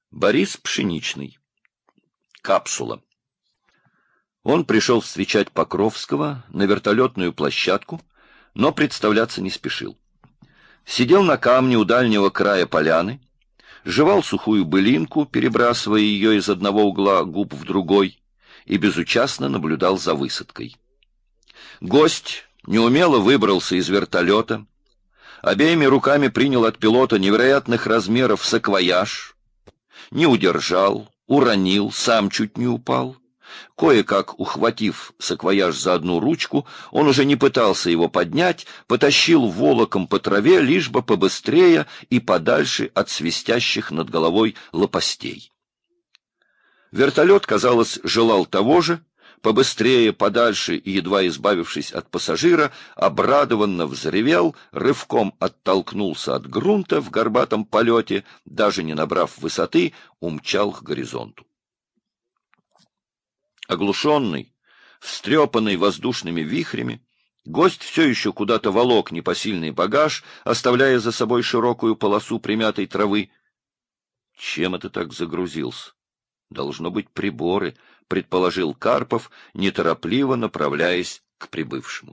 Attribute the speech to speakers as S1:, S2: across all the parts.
S1: Борис Пшеничный. Капсула. Он пришел встречать Покровского на вертолетную площадку, но представляться не спешил. Сидел на камне у дальнего края поляны, жевал сухую былинку, перебрасывая ее из одного угла губ в другой, и безучастно наблюдал за высадкой. Гость неумело выбрался из вертолета, обеими руками принял от пилота невероятных размеров саквояж, не удержал, уронил, сам чуть не упал. Кое-как ухватив саквояж за одну ручку, он уже не пытался его поднять, потащил волоком по траве, лишь бы побыстрее и подальше от свистящих над головой лопастей. Вертолет, казалось, желал того же, побыстрее, подальше и, едва избавившись от пассажира, обрадованно взревел, рывком оттолкнулся от грунта в горбатом полете, даже не набрав высоты, умчал к горизонту. Оглушенный, встрепанный воздушными вихрями, гость все еще куда-то волок непосильный багаж, оставляя за собой широкую полосу примятой травы. Чем это так загрузился? Должно быть приборы, предположил Карпов, неторопливо направляясь к прибывшему.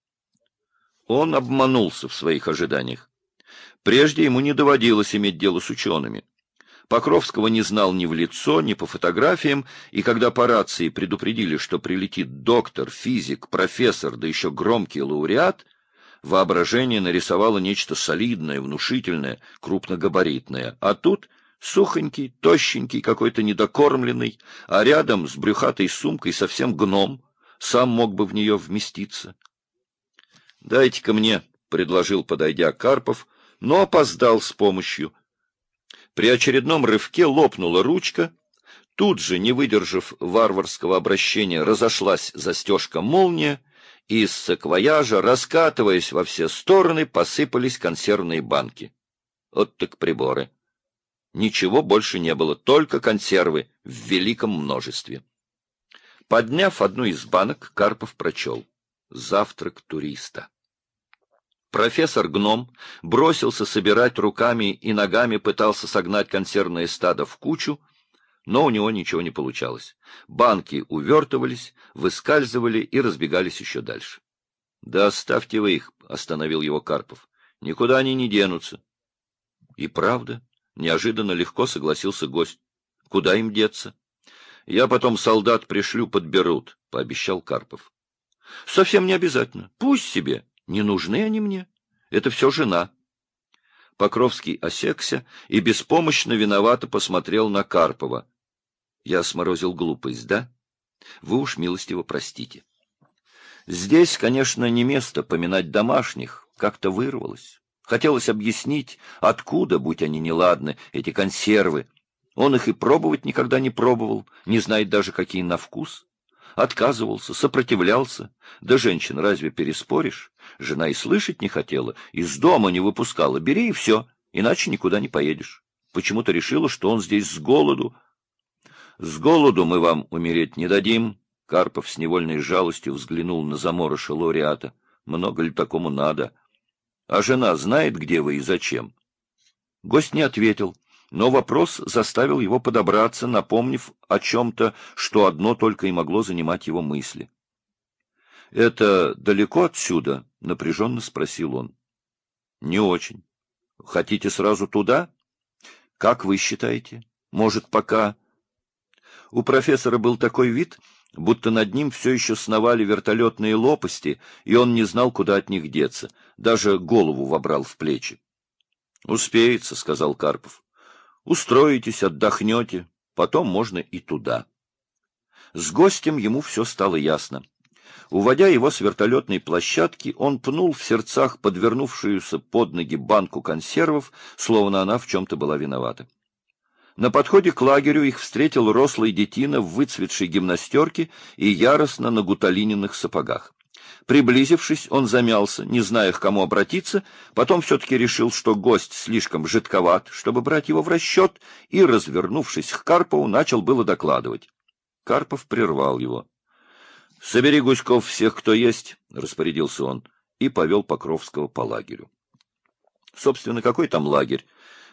S1: Он обманулся в своих ожиданиях. Прежде ему не доводилось иметь дело с учеными. Покровского не знал ни в лицо, ни по фотографиям, и когда по рации предупредили, что прилетит доктор, физик, профессор, да еще громкий лауреат, воображение нарисовало нечто солидное, внушительное, крупногабаритное. А тут сухонький, тощенький, какой-то недокормленный, а рядом с брюхатой сумкой совсем гном, сам мог бы в нее вместиться. «Дайте-ка мне», — предложил, подойдя Карпов, но опоздал с помощью. При очередном рывке лопнула ручка, тут же, не выдержав варварского обращения, разошлась застежка-молния, и из саквояжа, раскатываясь во все стороны, посыпались консервные банки. Вот так приборы. Ничего больше не было, только консервы в великом множестве. Подняв одну из банок, Карпов прочел: «Завтрак туриста». Профессор Гном бросился собирать руками и ногами, пытался согнать консервное стадо в кучу, но у него ничего не получалось. Банки увертывались, выскальзывали и разбегались еще дальше. — Да оставьте вы их, — остановил его Карпов. — Никуда они не денутся. И правда, неожиданно легко согласился гость. — Куда им деться? — Я потом солдат пришлю, подберут, — пообещал Карпов. — Совсем не обязательно. Пусть себе. Не нужны они мне. Это все жена. Покровский осекся и беспомощно виновато посмотрел на Карпова. Я сморозил глупость, да? Вы уж милостиво простите. Здесь, конечно, не место поминать домашних. Как-то вырвалось. Хотелось объяснить, откуда, будь они неладны, эти консервы. Он их и пробовать никогда не пробовал, не знает даже, какие на вкус. Отказывался, сопротивлялся. Да женщин разве переспоришь? Жена и слышать не хотела, из дома не выпускала. Бери и все, иначе никуда не поедешь. Почему-то решила, что он здесь с голоду. С голоду мы вам умереть не дадим. Карпов с невольной жалостью взглянул на заморыша лауреата. Много ли такому надо? А жена знает, где вы и зачем? Гость не ответил. Но вопрос заставил его подобраться, напомнив о чем-то, что одно только и могло занимать его мысли. — Это далеко отсюда? — напряженно спросил он. — Не очень. — Хотите сразу туда? — Как вы считаете? Может, пока... У профессора был такой вид, будто над ним все еще сновали вертолетные лопасти, и он не знал, куда от них деться, даже голову вобрал в плечи. — Успеется, — сказал Карпов. Устроитесь, отдохнете, потом можно и туда. С гостем ему все стало ясно. Уводя его с вертолетной площадки, он пнул в сердцах подвернувшуюся под ноги банку консервов, словно она в чем-то была виновата. На подходе к лагерю их встретил рослый детина в выцветшей гимнастерке и яростно на гуталининых сапогах. Приблизившись, он замялся, не зная, к кому обратиться, потом все-таки решил, что гость слишком жидковат, чтобы брать его в расчет, и, развернувшись к Карпову, начал было докладывать. Карпов прервал его. — Собери, Гуськов, всех, кто есть, — распорядился он, и повел Покровского по лагерю. Собственно, какой там лагерь?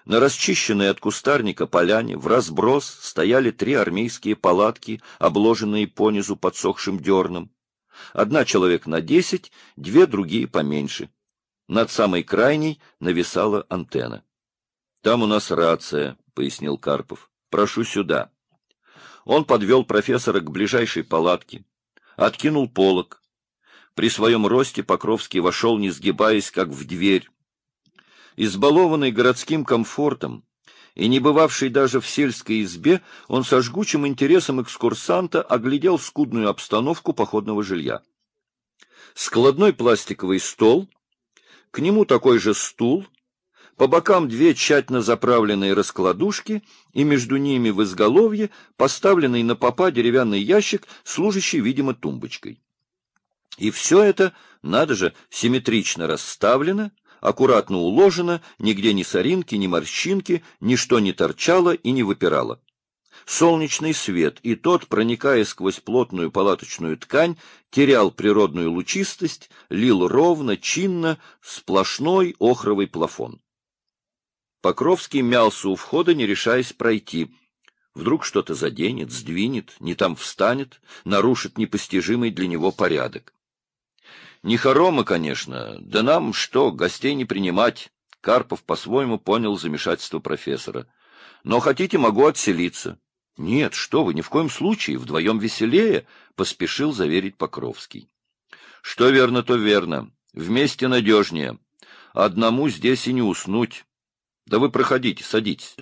S1: На расчищенной от кустарника поляне вразброс стояли 3 армейские палатки, обложенные понизу подсохшим дерном. Одна человек на 10, 2 другие поменьше. Над самой крайней нависала антенна. — Там у нас рация, — пояснил Карпов. — Прошу сюда. Он подвел профессора к ближайшей палатке, откинул полог. При своем росте Покровский вошел, не сгибаясь, как в дверь. Избалованный городским комфортом и не бывавший даже в сельской избе, он со жгучим интересом экскурсанта оглядел скудную обстановку походного жилья. Складной пластиковый стол, к нему такой же стул, по бокам 2 тщательно заправленные раскладушки, и между ними в изголовье поставленный на попа деревянный ящик, служащий, видимо, тумбочкой. И все это, надо же, симметрично расставлено, аккуратно уложено, нигде ни соринки, ни морщинки, ничто не торчало и не выпирало. Солнечный свет, и тот, проникая сквозь плотную палаточную ткань, терял природную лучистость, лил ровно, чинно, сплошной охровый плафон. Покровский мялся у входа, не решаясь пройти. Вдруг что-то заденет, сдвинет, не там встанет, нарушит непостижимый для него порядок. Не хоромы, конечно, да нам что, гостей не принимать. Карпов по-своему понял замешательство профессора. Но хотите, могу отселиться. Нет, что вы, ни в коем случае, вдвоем веселее, поспешил заверить Покровский. Что верно, то верно. Вместе надежнее. Одному здесь и не уснуть. Да вы проходите, садитесь.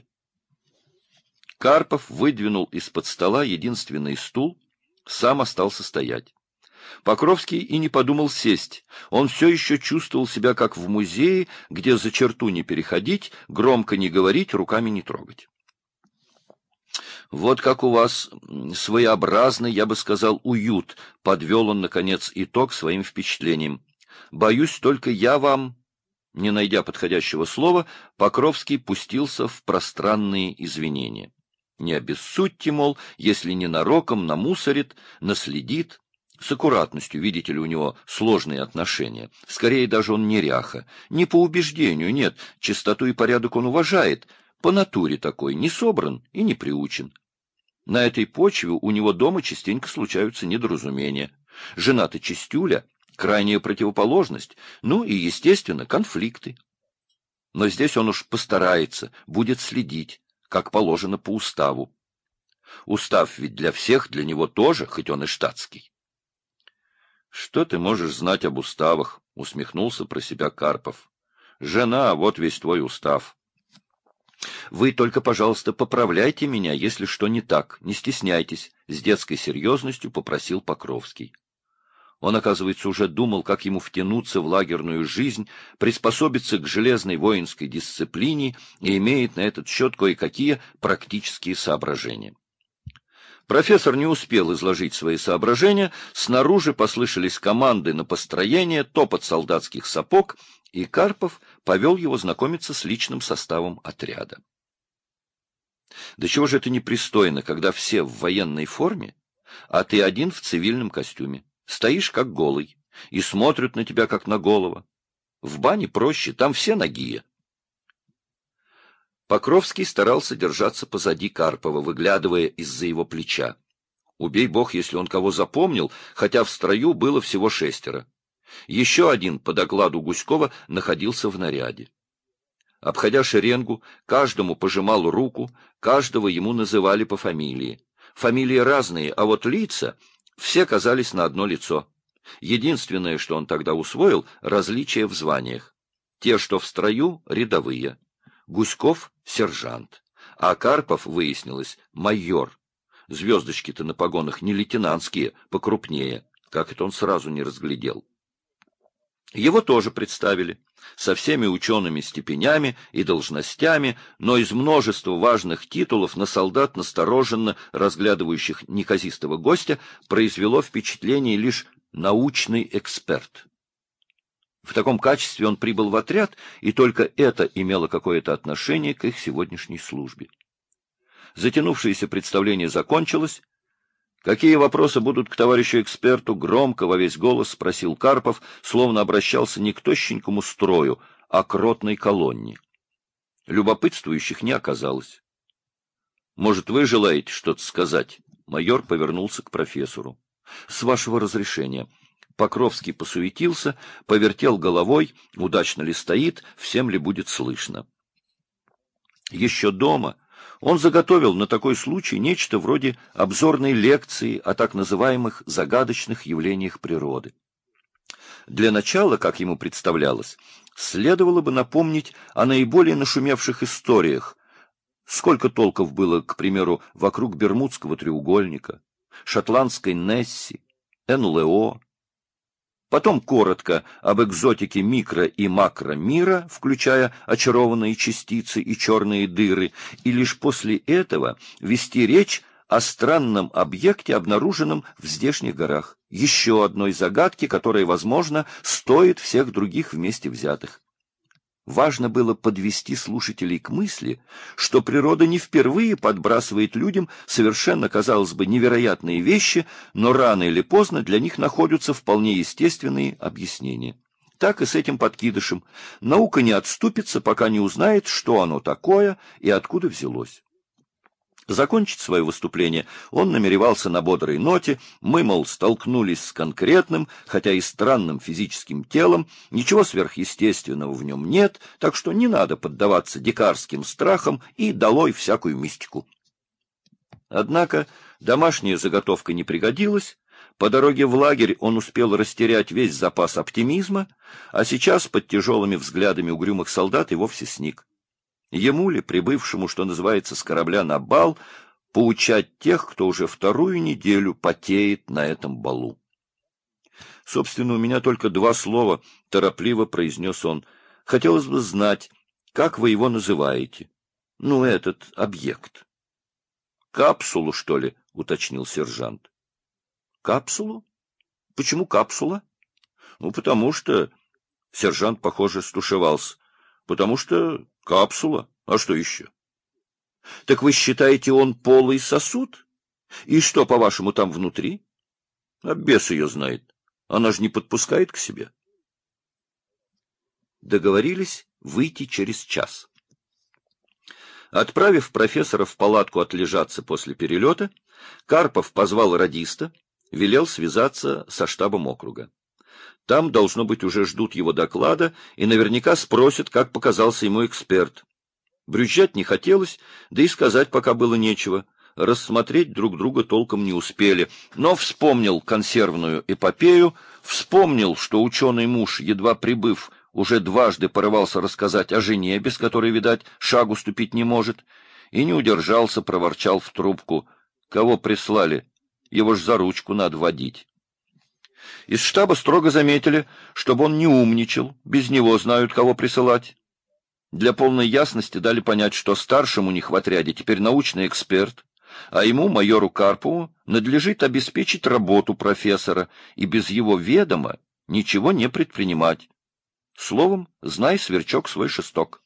S1: Карпов выдвинул из-под стола единственный стул, сам остался стоять. Покровский и не подумал сесть. Он все еще чувствовал себя как в музее, где за черту не переходить, громко не говорить, руками не трогать. «Вот как у вас своеобразный, я бы сказал, уют», — подвел он, наконец, итог своим впечатлениям. «Боюсь, только я вам...» Не найдя подходящего слова, Покровский пустился в пространные извинения. «Не обессудьте, мол, если ненароком намусорит, наследит». С аккуратностью, видите ли, у него сложные отношения. Скорее, даже он неряха. Не по убеждению, нет, чистоту и порядок он уважает. По натуре такой, не собран и не приучен. На этой почве у него дома частенько случаются недоразумения. Жена-то чистюля, крайняя противоположность, ну и, естественно, конфликты. Но здесь он уж постарается, будет следить, как положено по уставу. Устав ведь для всех, для него тоже, хоть он и штатский. — Что ты можешь знать об уставах? — усмехнулся про себя Карпов. — Жена, вот весь твой устав. — Вы только, пожалуйста, поправляйте меня, если что не так, не стесняйтесь, — с детской серьезностью попросил Покровский. Он, оказывается, уже думал, как ему втянуться в лагерную жизнь, приспособиться к железной воинской дисциплине и имеет на этот счет кое-какие практические соображения. Профессор не успел изложить свои соображения, снаружи послышались команды на построение, топот солдатских сапог, и Карпов повел его знакомиться с личным составом отряда. Да чего же это непристойно, когда все в военной форме, а ты один в цивильном костюме, стоишь как голый, и смотрят на тебя как на голого. В бане проще, там все нагие. Покровский старался держаться позади Карпова, выглядывая из-за его плеча. Убей бог, если он кого запомнил, хотя в строю было всего 6. Еще один по докладу Гуськова находился в наряде. Обходя шеренгу, каждому пожимал руку, каждого ему называли по фамилии. Фамилии разные, а вот лица все казались на одно лицо. Единственное, что он тогда усвоил, различия в званиях. Те, что в строю, рядовые. Гуськов — сержант, а Карпов, выяснилось, майор. Звездочки-то на погонах не лейтенантские, покрупнее, как это он сразу не разглядел. Его тоже представили, со всеми учеными степенями и должностями, но из множества важных титулов на солдат, настороженно разглядывающих неказистого гостя, произвело впечатление лишь научный эксперт. В таком качестве он прибыл в отряд, и только это имело какое-то отношение к их сегодняшней службе. Затянувшееся представление закончилось. «Какие вопросы будут к товарищу эксперту?» — громко во весь голос спросил Карпов, словно обращался не к тощенькому строю, а к ротной колонне. Любопытствующих не оказалось. «Может, вы желаете что-то сказать?» Майор повернулся к профессору. «С вашего разрешения». Покровский посуетился, повертел головой, удачно ли стоит, всем ли будет слышно. Еще дома он заготовил на такой случай нечто вроде обзорной лекции о так называемых загадочных явлениях природы. Для начала, как ему представлялось, следовало бы напомнить о наиболее нашумевших историях. Сколько толков было, к примеру, вокруг Бермудского треугольника, шотландской Несси, НЛО. Потом коротко об экзотике микро- и макромира, включая очарованные частицы и черные дыры, и лишь после этого вести речь о странном объекте, обнаруженном в здешних горах, еще одной загадке, которая, возможно, стоит всех других вместе взятых. Важно было подвести слушателей к мысли, что природа не впервые подбрасывает людям совершенно, казалось бы, невероятные вещи, но рано или поздно для них находятся вполне естественные объяснения. Так и с этим подкидышем. Наука не отступится, пока не узнает, что оно такое и откуда взялось. Закончить свое выступление он намеревался на бодрой ноте. Мы, мол, столкнулись с конкретным, хотя и странным физическим телом, ничего сверхъестественного в нем нет, так что не надо поддаваться дикарским страхам и долой всякую мистику. Однако домашняя заготовка не пригодилась. По дороге в лагерь он успел растерять весь запас оптимизма, а сейчас под тяжелыми взглядами угрюмых солдат и вовсе сник. Ему ли, прибывшему, что называется, с корабля на бал, поучать тех, кто уже вторую неделю потеет на этом балу? «Собственно, у меня только 2 слова», — торопливо произнес он. «Хотелось бы знать, как вы его называете? Ну, этот объект». «Капсулу, что ли?» — уточнил сержант. «Капсулу? Почему капсула?» «Ну, потому что...» — сержант, похоже, стушевался. «Потому что капсула. А что еще?» «Так вы считаете, он полый сосуд? И что, по-вашему, там внутри?» «А бес ее знает. Она же не подпускает к себе». Договорились выйти через час. Отправив профессора в палатку отлежаться после перелета, Карпов позвал радиста, велел связаться со штабом округа. Там, должно быть, уже ждут его доклада и наверняка спросят, как показался ему эксперт. Брюзжать не хотелось, да и сказать пока было нечего. Рассмотреть друг друга толком не успели, но вспомнил консервную эпопею, вспомнил, что ученый муж, едва прибыв, уже дважды порывался рассказать о жене, без которой, видать, шагу ступить не может, и не удержался, проворчал в трубку. Кого прислали? Его ж за ручку надо водить. Из штаба строго заметили, чтобы он не умничал, без него знают, кого присылать. Для полной ясности дали понять, что старшему них в отряде теперь научный эксперт, а ему, майору Карпову, надлежит обеспечить работу профессора и без его ведома ничего не предпринимать. Словом, знай, сверчок, свой шесток.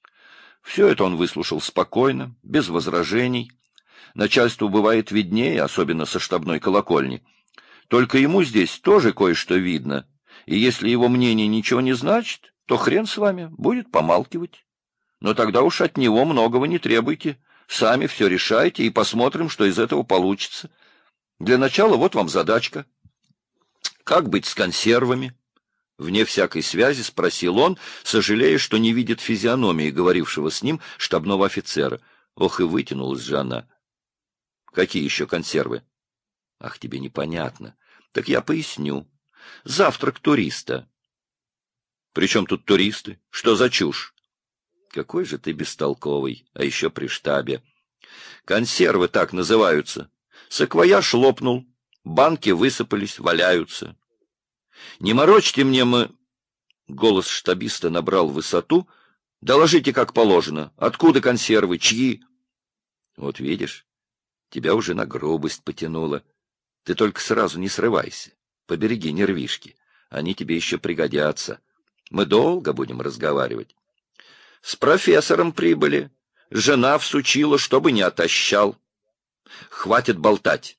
S1: Все это он выслушал спокойно, без возражений. Начальству бывает виднее, особенно со штабной колокольни. Только ему здесь тоже кое-что видно, и если его мнение ничего не значит, то хрен с вами, будет помалкивать. Но тогда уж от него многого не требуйте, сами все решайте и посмотрим, что из этого получится. Для начала вот вам задачка. Как быть с консервами? Вне всякой связи спросил он, сожалея, что не видит физиономии говорившего с ним штабного офицера. Ох, и вытянулась же она. Какие еще консервы? Ах, тебе непонятно. Так я поясню. Завтрак туриста. При чем тут туристы? Что за чушь? Какой же ты бестолковый, а еще при штабе. Консервы так называются. Саквояж лопнул, банки высыпались, валяются. Не морочьте мне мы... Голос штабиста набрал высоту. Доложите, как положено. Откуда консервы? Чьи? Вот видишь, тебя уже на грубость потянуло. Ты только сразу не срывайся. Побереги нервишки. Они тебе еще пригодятся. Мы долго будем разговаривать. С профессором прибыли. Жена всучила, чтобы не отощал. Хватит болтать.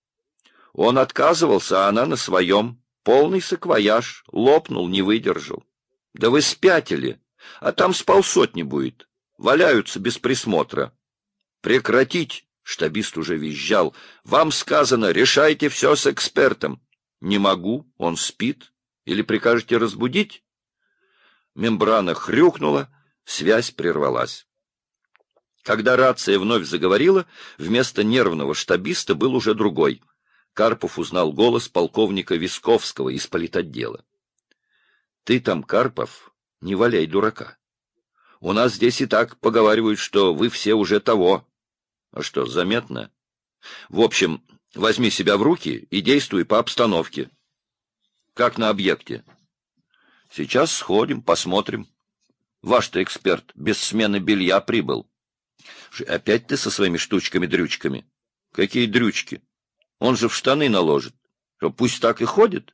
S1: Он отказывался, а она на своем. Полный саквояж. Лопнул, не выдержал. Да вы спятили. А там с полсотни будет. Валяются без присмотра. Прекратить! Штабист уже визжал. Вам сказано, решайте все с экспертом. Не могу, он спит. Или прикажете разбудить? Мембрана хрюкнула, связь прервалась. Когда рация вновь заговорила, вместо нервного штабиста был уже другой. Карпов узнал голос полковника Висковского из политотдела. — Ты там, Карпов, не валяй дурака. У нас здесь и так поговаривают, что вы все уже того. А что, заметно? В общем, возьми себя в руки и действуй по обстановке. Как на объекте. Сейчас сходим, посмотрим. Ваш-то эксперт без смены белья прибыл. Опять ты со своими штучками-дрючками? Какие дрючки? Он же в штаны наложит. Пусть так и ходит.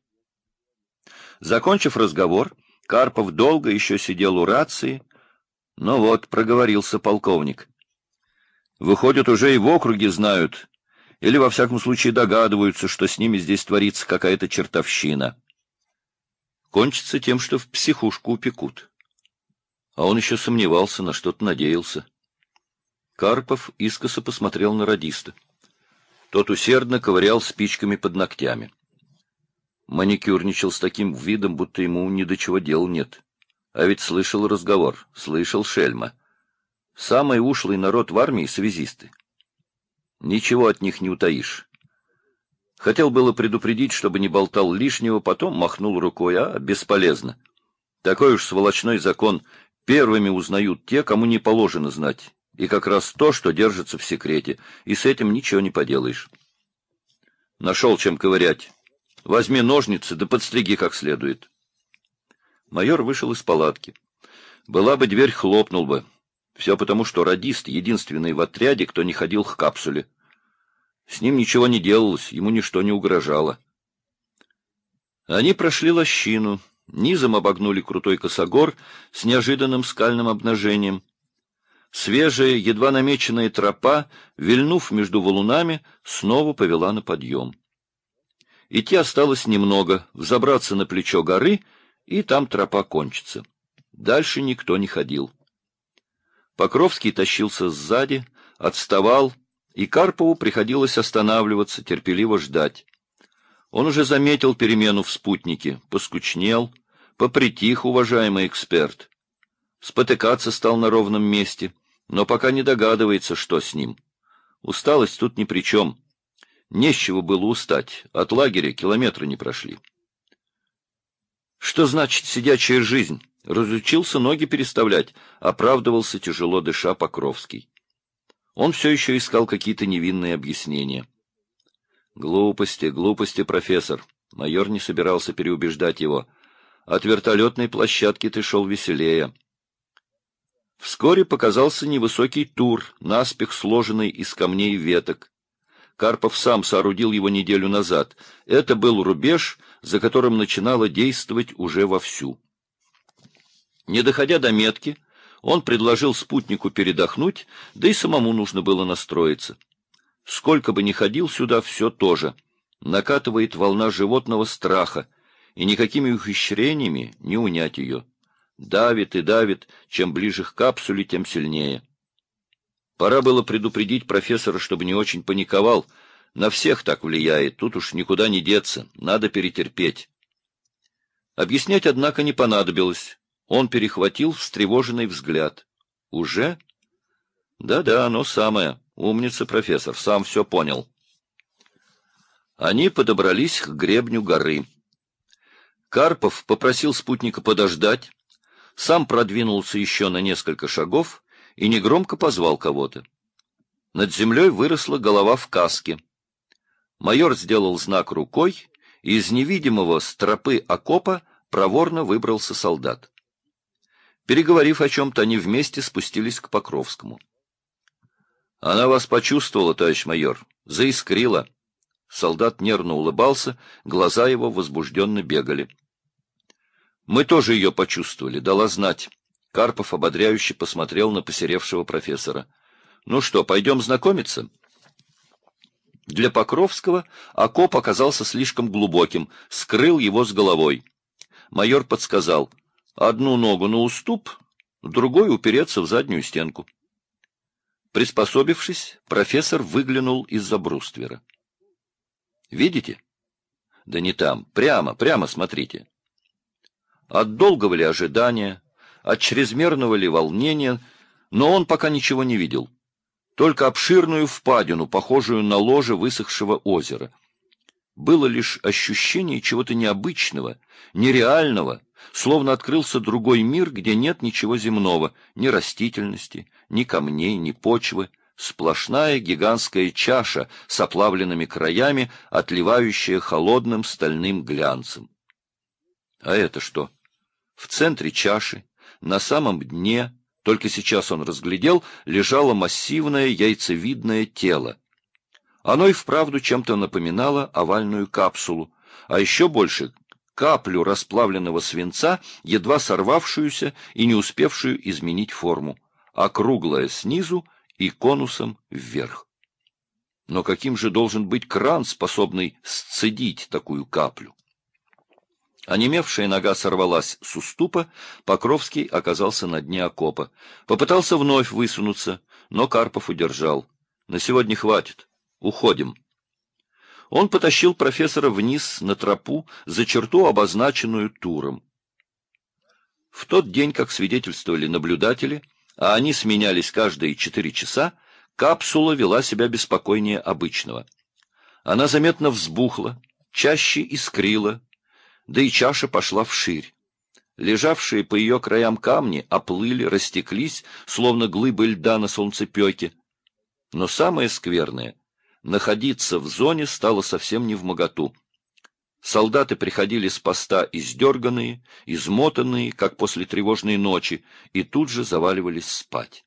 S1: Закончив разговор, Карпов долго еще сидел у рации. Ну вот, проговорился полковник. Выходит, уже и в округе знают, или во всяком случае догадываются, что с ними здесь творится какая-то чертовщина. Кончится тем, что в психушку упекут. А он еще сомневался, на что-то надеялся. Карпов искоса посмотрел на радиста. Тот усердно ковырял спичками под ногтями. Маникюрничал с таким видом, будто ему ни до чего дел нет. А ведь слышал разговор, слышал шельма. Самый ушлый народ в армии — связисты. Ничего от них не утаишь. Хотел было предупредить, чтобы не болтал лишнего, потом махнул рукой, а бесполезно. Такой уж сволочной закон: первыми узнают те, кому не положено знать, и как раз то, что держится в секрете, и с этим ничего не поделаешь. Нашел чем ковырять. Возьми ножницы да подстриги как следует. Майор вышел из палатки. Была бы дверь, хлопнул бы. Все потому, что радист — единственный в отряде, кто не ходил к капсуле. С ним ничего не делалось, ему ничто не угрожало. Они прошли лощину, низом обогнули крутой косогор с неожиданным скальным обнажением. Свежая, едва намеченная тропа, вильнув между валунами, снова повела на подъем. Идти осталось немного, взобраться на плечо горы, и там тропа кончится. Дальше никто не ходил. Покровский тащился сзади, отставал, и Карпову приходилось останавливаться, терпеливо ждать. Он уже заметил перемену в спутнике, поскучнел, попритих уважаемый эксперт. Спотыкаться стал на ровном месте, но пока не догадывается, что с ним. Усталость тут ни при чем. Не с чего было устать, от лагеря километра не прошли. Что значит сидячая жизнь? Разучился ноги переставлять, оправдывался, тяжело дыша, Покровский. Он все еще искал какие-то невинные объяснения. Глупости, глупости, профессор. Майор не собирался переубеждать его. От вертолетной площадки ты шел веселее. Вскоре показался невысокий тур, наспех сложенный из камней и веток. Карпов сам соорудил его неделю назад. Это был рубеж, за которым начинало действовать уже вовсю. Не доходя до метки, он предложил спутнику передохнуть, да и самому нужно было настроиться. Сколько бы ни ходил сюда, все то же. Накатывает волна животного страха, и никакими ухищрениями не унять ее. Давит и давит, чем ближе к капсуле, тем сильнее. Пора было предупредить профессора, чтобы не очень паниковал. На всех так влияет, тут уж никуда не деться, надо перетерпеть. Объяснять, однако, не понадобилось. Он перехватил встревоженный взгляд. «Уже?» «Да-да, оно самое. Умница, профессор, сам все понял». Они подобрались к гребню горы. Карпов попросил спутника подождать, сам продвинулся еще на несколько шагов и негромко позвал кого-то. Над землей выросла голова в каске. Майор сделал знак рукой, и из невидимого с тропы окопа проворно выбрался солдат. Переговорив о чем-то, они вместе спустились к Покровскому. — Она вас почувствовала, товарищ майор, заискрила. Солдат нервно улыбался, глаза его возбужденно бегали. — Мы тоже ее почувствовали, дала знать. Карпов ободряюще посмотрел на посеревшего профессора. — Ну что, пойдем знакомиться? Для Покровского окоп оказался слишком глубоким, скрыл его с головой. Майор подсказал: одну ногу на уступ, другой упереться в заднюю стенку. Приспособившись, профессор выглянул из-за бруствера. Видите? Да не там, прямо смотрите. От долгого ли ожидания, от чрезмерного ли волнения, но он пока ничего не видел. Только обширную впадину, похожую на ложе высохшего озера. Было лишь ощущение чего-то необычного, нереального, словно открылся другой мир, где нет ничего земного, ни растительности, ни камней, ни почвы, сплошная гигантская чаша с оплавленными краями, отливающая холодным стальным глянцем. А это что? В центре чаши, на самом дне, только сейчас он разглядел, лежало массивное яйцевидное тело. Оно и вправду чем-то напоминало овальную капсулу, а еще больше каплю расплавленного свинца, едва сорвавшуюся и не успевшую изменить форму, округлая снизу и конусом вверх. Но каким же должен быть кран, способный сцедить такую каплю? Онемевшая нога сорвалась с уступа, Покровский оказался на дне окопа. Попытался вновь высунуться, но Карпов удержал. «На сегодня хватит. Уходим». Он потащил профессора вниз на тропу, за черту, обозначенную туром. В тот день, как свидетельствовали наблюдатели, а они сменялись каждые 4 часа, капсула вела себя беспокойнее обычного. Она заметно взбухла, чаще искрила, да и чаша пошла вширь. Лежавшие по ее краям камни оплыли, растеклись, словно глыбы льда на солнцепеке. Но самое скверное — находиться в зоне стало совсем невмоготу. Солдаты приходили с поста издерганные, измотанные, как после тревожной ночи, и тут же заваливались спать.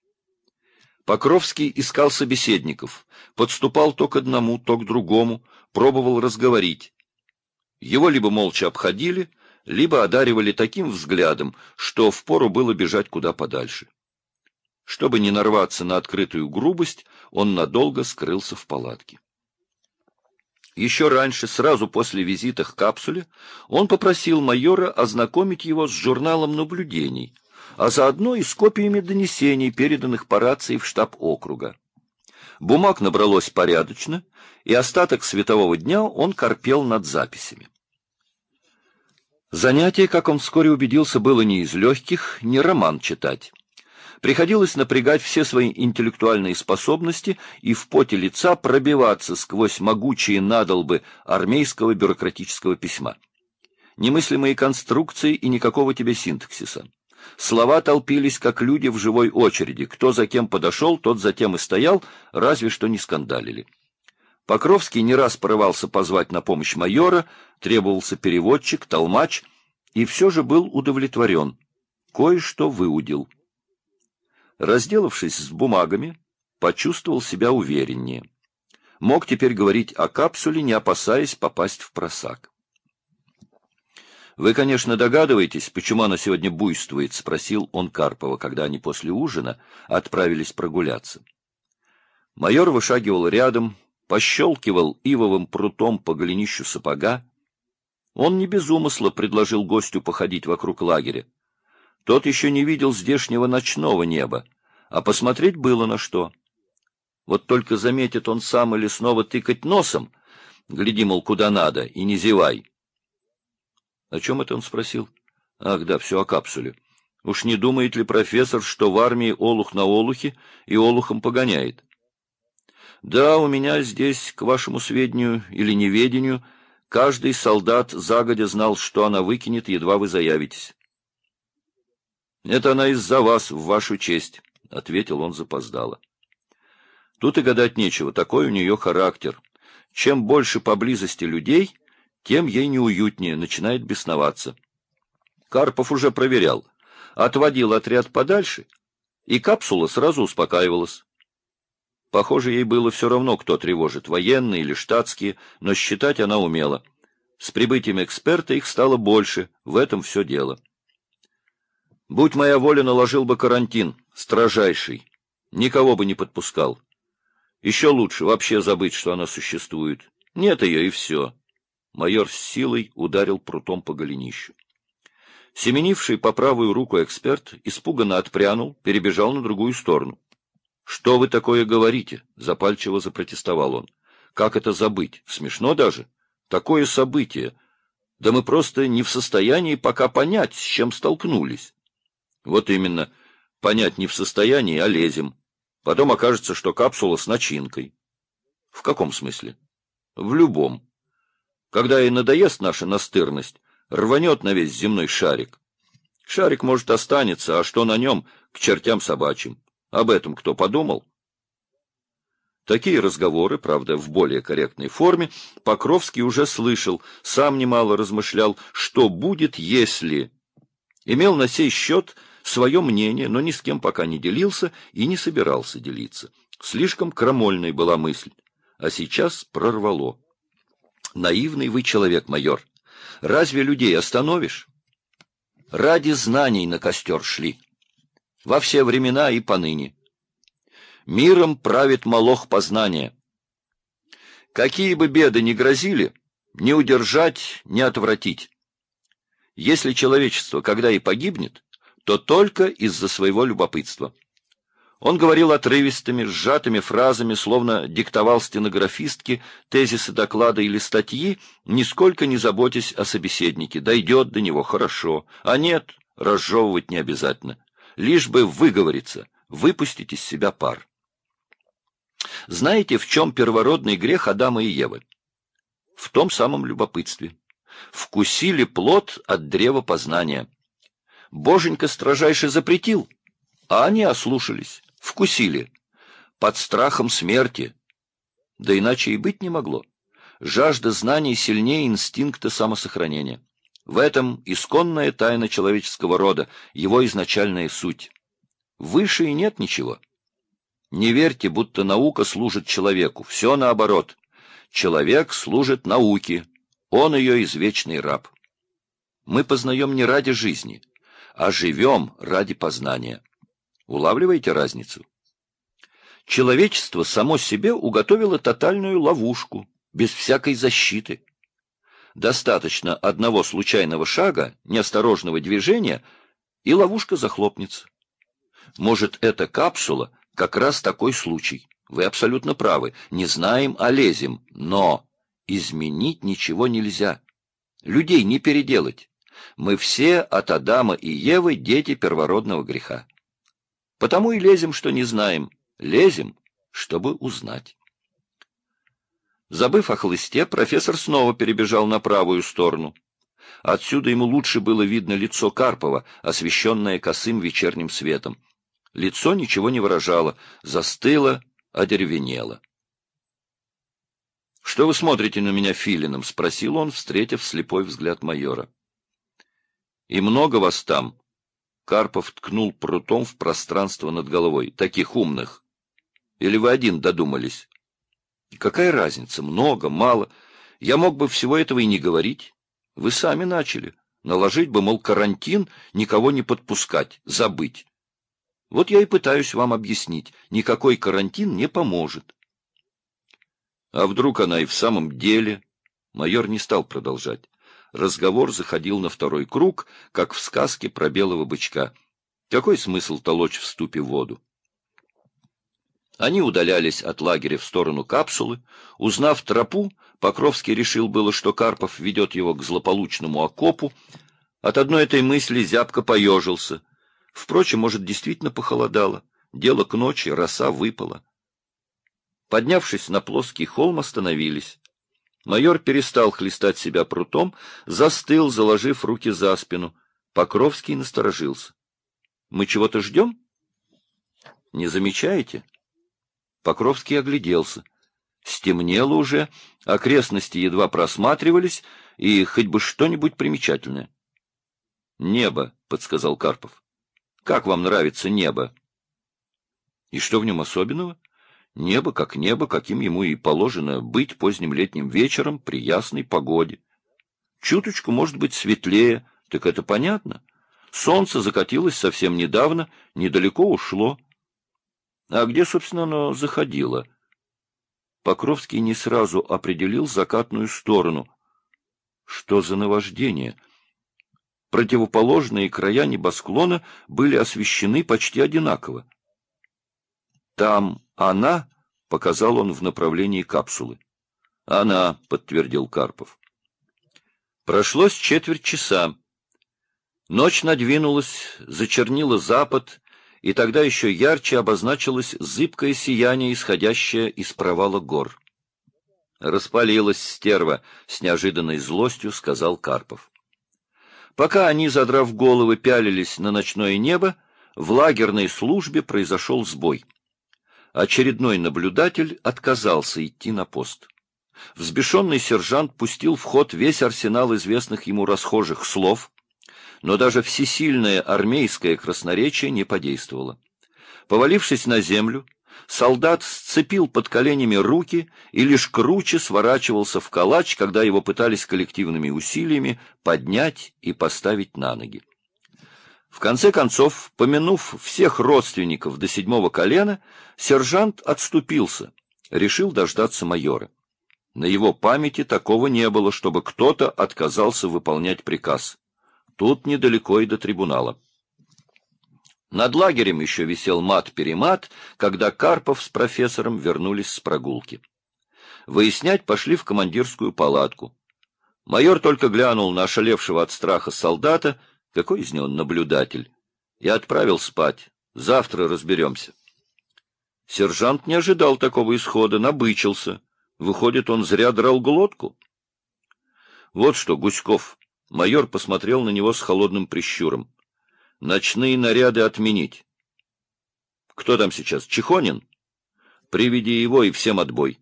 S1: Покровский искал собеседников, подступал то к одному, то к другому, пробовал разговорить. Его либо молча обходили, либо одаривали таким взглядом, что впору было бежать куда подальше. Чтобы не нарваться на открытую грубость, он надолго скрылся в палатке. Еще раньше, сразу после визита к капсуле, он попросил майора ознакомить его с журналом наблюдений, а заодно и с копиями донесений, переданных по рации в штаб округа. Бумаг набралось порядочно, и остаток светового дня он корпел над записями. Занятие, как он вскоре убедился, было не из легких, не роман читать. Приходилось напрягать все свои интеллектуальные способности и в поте лица пробиваться сквозь могучие надолбы армейского бюрократического письма. Немыслимые конструкции и никакого тебе синтаксиса. Слова толпились, как люди в живой очереди. Кто за кем подошел, тот за тем и стоял, разве что не скандалили. Покровский не раз порывался позвать на помощь майора, требовался переводчик, толмач, и все же был удовлетворен. Кое-что выудил. Разделавшись с бумагами, почувствовал себя увереннее. Мог теперь говорить о капсуле, не опасаясь попасть в просак. «Вы, конечно, догадываетесь, почему она сегодня буйствует?» — спросил он Карпова, когда они после ужина отправились прогуляться. Майор вышагивал рядом, пощелкивал ивовым прутом по голенищу сапога. Он не без умысла предложил гостю походить вокруг лагеря. Тот еще не видел здешнего ночного неба, а посмотреть было на что. Вот только заметит он сам или снова тыкать носом, гляди, мол, куда надо, и не зевай. О чем это он спросил? Ах, да, все о капсуле. Уж не думает ли профессор, что в армии олух на олухе и олухом погоняет? Да, у меня здесь, к вашему сведению или неведению, каждый солдат загодя знал, что она выкинет, едва вы заявитесь. «Это она из-за вас, в вашу честь», — ответил он запоздало. Тут и гадать нечего, такой у нее характер. Чем больше поблизости людей, тем ей неуютнее, начинает бесноваться. Карпов уже проверял. Отводил отряд подальше, и капсула сразу успокаивалась. Похоже, ей было все равно, кто тревожит, военные или штатские, но считать она умела. С прибытием эксперта их стало больше, в этом все дело. Будь моя воля, наложил бы карантин, строжайший. Никого бы не подпускал. Еще лучше вообще забыть, что она существует. Нет ее, и все. Майор с силой ударил прутом по голенищу. Семенивший по правую руку эксперт испуганно отпрянул, перебежал на другую сторону. — Что вы такое говорите? — запальчиво запротестовал он. — Как это забыть? Смешно даже. Такое событие. Да мы просто не в состоянии пока понять, с чем столкнулись. — Вот именно. Понять не в состоянии, а лезем. Потом окажется, что капсула с начинкой. — В каком смысле? — В любом. Когда ей надоест наша настырность, рванет на весь земной шарик. Шарик, может, останется, а что на нем, к чертям собачьим. Об этом кто подумал? Такие разговоры, правда, в более корректной форме, Покровский уже слышал, сам немало размышлял, что будет, если... Имел на сей счет свое мнение, но ни с кем пока не делился и не собирался делиться. Слишком крамольной была мысль, а сейчас прорвало. Наивный вы человек, майор. Разве людей остановишь? Ради знаний на костер шли. Во все времена и поныне. Миром правит молох познания. Какие бы беды ни грозили, не удержать, не отвратить. Если человечество когда и погибнет, то только из-за своего любопытства. Он говорил отрывистыми, сжатыми фразами, словно диктовал стенографистке тезисы доклада или статьи, нисколько не заботясь о собеседнике. Дойдет до него — хорошо, а нет, разжевывать не обязательно. Лишь бы выговориться, выпустить из себя пар. Знаете, в чем первородный грех Адама и Евы? В том самом любопытстве. Вкусили плод от древа познания. Боженька строжайше запретил, а они ослушались. Вкусили. Под страхом смерти. Да иначе и быть не могло. Жажда знаний сильнее инстинкта самосохранения. В этом исконная тайна человеческого рода, его изначальная суть. Выше и нет ничего. Не верьте, будто наука служит человеку. Все наоборот. Человек служит науке. Он ее извечный раб. Мы познаем не ради жизни, а живем ради познания. Улавливаете разницу? Человечество само себе уготовило тотальную ловушку, без всякой защиты. Достаточно одного случайного шага, неосторожного движения, и ловушка захлопнется. Может, эта капсула как раз такой случай. Вы абсолютно правы. Не знаем, а лезем. Но изменить ничего нельзя. Людей не переделать. Мы все от Адама и Евы дети первородного греха. Потому и лезем, что не знаем. Лезем, чтобы узнать. Забыв о хлысте, профессор снова перебежал на правую сторону. Отсюда ему лучше было видно лицо Карпова, освещенное косым вечерним светом. Лицо ничего не выражало, застыло, одеревенело. — Что вы смотрите на меня филином? — спросил он, встретив слепой взгляд майора. — И много вас там? Карпов ткнул прутом в пространство над головой. — Таких умных. Или вы один додумались? — Какая разница? Много, мало. Я мог бы всего этого и не говорить. Вы сами начали. Наложить бы, мол, карантин, никого не подпускать, забыть. Вот я и пытаюсь вам объяснить. Никакой карантин не поможет. А вдруг она и в самом деле... Майор не стал продолжать. Разговор заходил на второй круг, как в сказке про белого бычка. Какой смысл толочь в ступе воду? Они удалялись от лагеря в сторону капсулы. Узнав тропу, Покровский решил было, что Карпов ведет его к злополучному окопу. От одной этой мысли зябко поежился. Впрочем, может, действительно похолодало. Дело к ночи, роса выпала. Поднявшись на плоский холм, остановились. Майор перестал хлестать себя прутом, застыл, заложив руки за спину. Покровский насторожился. — Мы чего-то ждем? — Не замечаете? Покровский огляделся. Стемнело уже, окрестности едва просматривались, и хоть бы что-нибудь примечательное. — Небо, — подсказал Карпов. — Как вам нравится небо? — И что в нем особенного? Небо, каким ему и положено быть поздним летним вечером при ясной погоде. Чуточку, может быть, светлее, так это понятно. Солнце закатилось совсем недавно, недалеко ушло. А где, собственно, оно заходило? Покровский не сразу определил закатную сторону. Что за наваждение? противоположные края небосклона были освещены почти одинаково. «Там она», — показал он в направлении капсулы. «Она», — подтвердил Карпов. Прошло с четверть часа. Ночь надвинулась, зачернила запад, и тогда еще ярче обозначилось зыбкое сияние, исходящее из провала гор. «Распалилась стерва», — с неожиданной злостью сказал Карпов. Пока они, задрав головы, пялились на ночное небо, в лагерной службе произошел сбой. Очередной наблюдатель отказался идти на пост. Взбешенный сержант пустил в ход весь арсенал известных ему расхожих слов, но даже всесильное армейское красноречие не подействовало. Повалившись на землю, солдат сцепил под коленями руки и лишь круче сворачивался в калач, когда его пытались коллективными усилиями поднять и поставить на ноги. В конце концов, помянув всех родственников до 7-го колена, сержант отступился, решил дождаться майора. На его памяти такого не было, чтобы кто-то отказался выполнять приказ. Тут недалеко и до трибунала. Над лагерем еще висел мат-перемат, когда Карпов с профессором вернулись с прогулки. Выяснять пошли в командирскую палатку. Майор только глянул на ошалевшего от страха солдата, какой из него наблюдатель, и отправил спать. Завтра разберемся. Сержант не ожидал такого исхода, набычился. Выходит, он зря драл глотку. Вот что, Гуськов, майор посмотрел на него с холодным прищуром. Ночные наряды отменить. Кто там сейчас? Чехонин? Приведи его и всем отбой.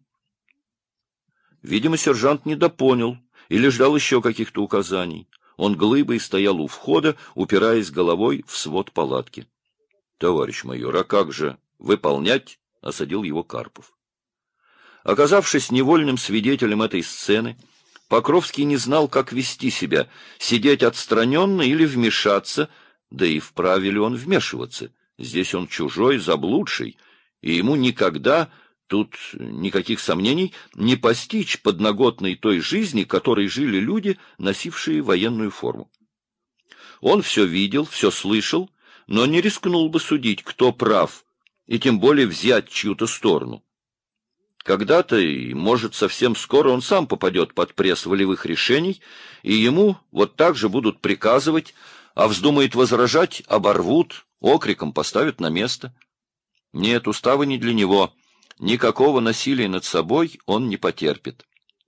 S1: Видимо, сержант недопонял или ждал еще каких-то указаний. Он глыбой стоял у входа, упираясь головой в свод палатки. — Товарищ майор, а как же? Выполнять? — осадил его Карпов. Оказавшись невольным свидетелем этой сцены, Покровский не знал, как вести себя, сидеть отстраненно или вмешаться, да и вправе ли он вмешиваться. Здесь он чужой, заблудший, и ему никогда, тут никаких сомнений, не постичь подноготной той жизни, которой жили люди, носившие военную форму. Он все видел, все слышал, но не рискнул бы судить, кто прав, и тем более взять чью-то сторону. Когда-то, и, может, совсем скоро он сам попадет под пресс волевых решений, и ему вот так же будут приказывать, а вздумает возражать — оборвут, окриком поставят на место. Нет, уставы не для него. Никакого насилия над собой он не потерпит.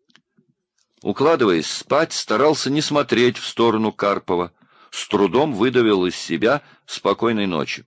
S1: Укладываясь спать, старался не смотреть в сторону Карпова, с трудом выдавил из себя спокойной ночи.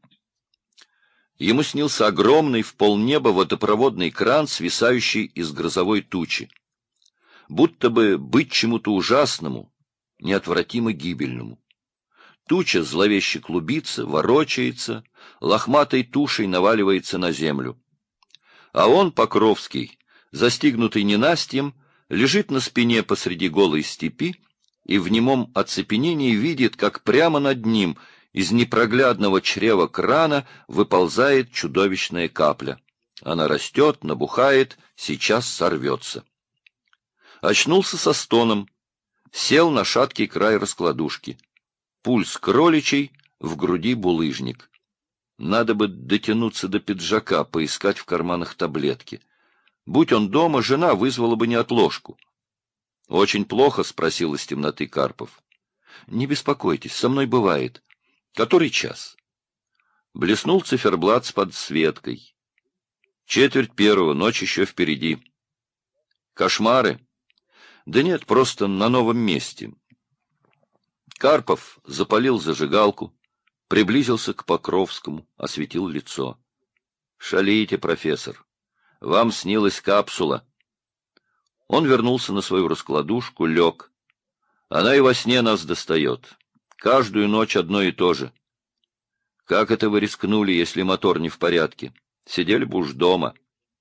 S1: Ему снился огромный в полнеба водопроводный кран, свисающий из грозовой тучи. Будто бы быть чему-то ужасному, неотвратимо гибельному. Туча зловеще клубится, ворочается, лохматой тушей наваливается на землю. А он, Покровский, застигнутый ненастьем, лежит на спине посреди голой степи и в немом оцепенении видит, как прямо над ним из непроглядного чрева крана выползает чудовищная капля. Она растет, набухает, сейчас сорвется. Очнулся со стоном, сел на шаткий край раскладушки. Пульс кроличий, в груди булыжник. Надо бы дотянуться до пиджака, поискать в карманах таблетки. Будь он дома, жена вызвала бы неотложку. — Очень плохо? — спросил из темноты Карпов. — Не беспокойтесь, со мной бывает. — Который час? Блеснул циферблат с подсветкой. 1:45, ночь еще впереди. — Кошмары? — Да нет, просто на новом месте. Карпов запалил зажигалку, приблизился к Покровскому, осветил лицо. — Шалите, профессор. Вам снилась капсула. Он вернулся на свою раскладушку, лег. Она и во сне нас достает. Каждую ночь одно и то же. Как это вы рискнули, если мотор не в порядке? Сидели бы уж дома.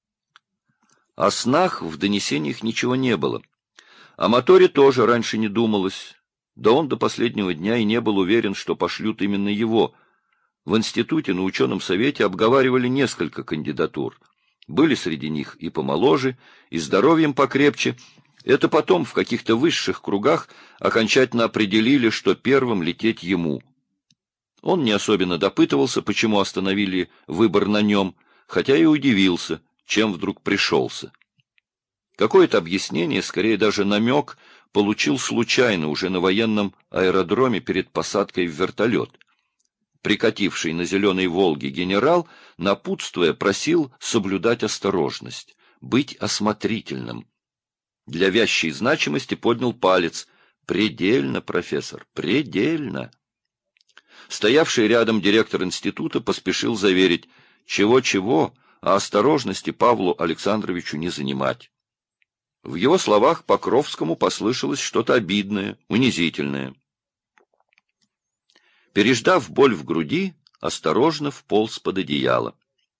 S1: О снах в донесениях ничего не было. О моторе тоже раньше не думалось. Да он до последнего дня и не был уверен, что пошлют именно его. В институте на ученом совете обговаривали несколько кандидатур. Были среди них и помоложе, и здоровьем покрепче, Это потом в каких-то высших кругах окончательно определили, что первым лететь ему. Он не особенно допытывался, почему остановили выбор на нем, хотя и удивился, чем вдруг пришелся. Какое-то объяснение, скорее даже намек, получил случайно уже на военном аэродроме перед посадкой в вертолет. Прикативший на зеленой «Волге» генерал, напутствуя, просил соблюдать осторожность, быть осмотрительным. Для вящей значимости поднял палец. «Предельно, профессор, предельно!» Стоявший рядом директор института поспешил заверить, чего-чего, а осторожности Павлу Александровичу не занимать. В его словах Покровскому послышалось что-то обидное, унизительное. Переждав боль в груди, осторожно вполз под одеяло.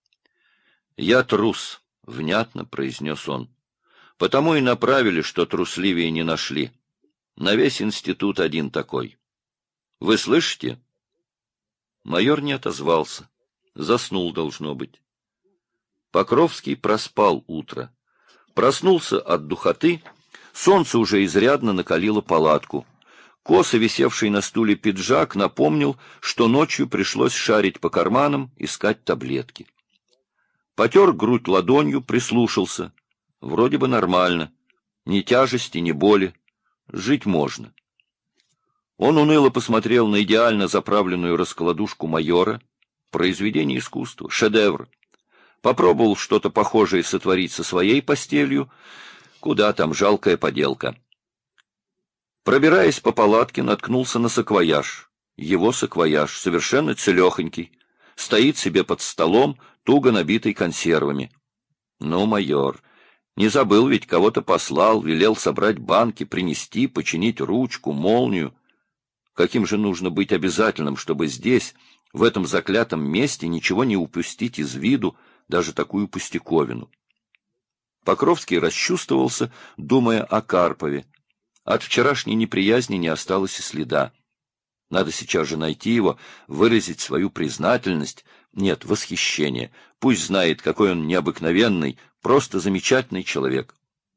S1: «Я трус», — внятно произнес он. «Потому и направили, что трусливее не нашли. На весь институт один такой. Вы слышите?» Майор не отозвался. Заснул, должно быть. Покровский проспал утро. Проснулся от духоты. Солнце уже изрядно накалило палатку. Косо висевший на стуле пиджак напомнил, что ночью пришлось шарить по карманам, искать таблетки. Потер грудь ладонью, прислушался. Вроде бы нормально. Ни тяжести, ни боли. Жить можно. Он уныло посмотрел на идеально заправленную раскладушку майора. Произведение искусства, шедевр. Попробовал что-то похожее сотворить со своей постелью. Куда там, жалкая поделка. Пробираясь по палатке, наткнулся на саквояж. Его саквояж, совершенно целехонький. Стоит себе под столом, туго набитый консервами. Ну, майор, не забыл ведь, кого-то послал, велел собрать банки, принести, починить ручку, молнию. Каким же нужно быть обязательным, чтобы здесь, в этом заклятом месте, ничего не упустить из виду, даже такую пустяковину? Покровский расчувствовался, думая о Карпове. От вчерашней неприязни не осталось и следа. Надо сейчас же найти его, выразить свою признательность, нет, восхищение. Пусть знает, какой он необыкновенный, просто замечательный человек.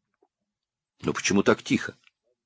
S1: Но почему так тихо?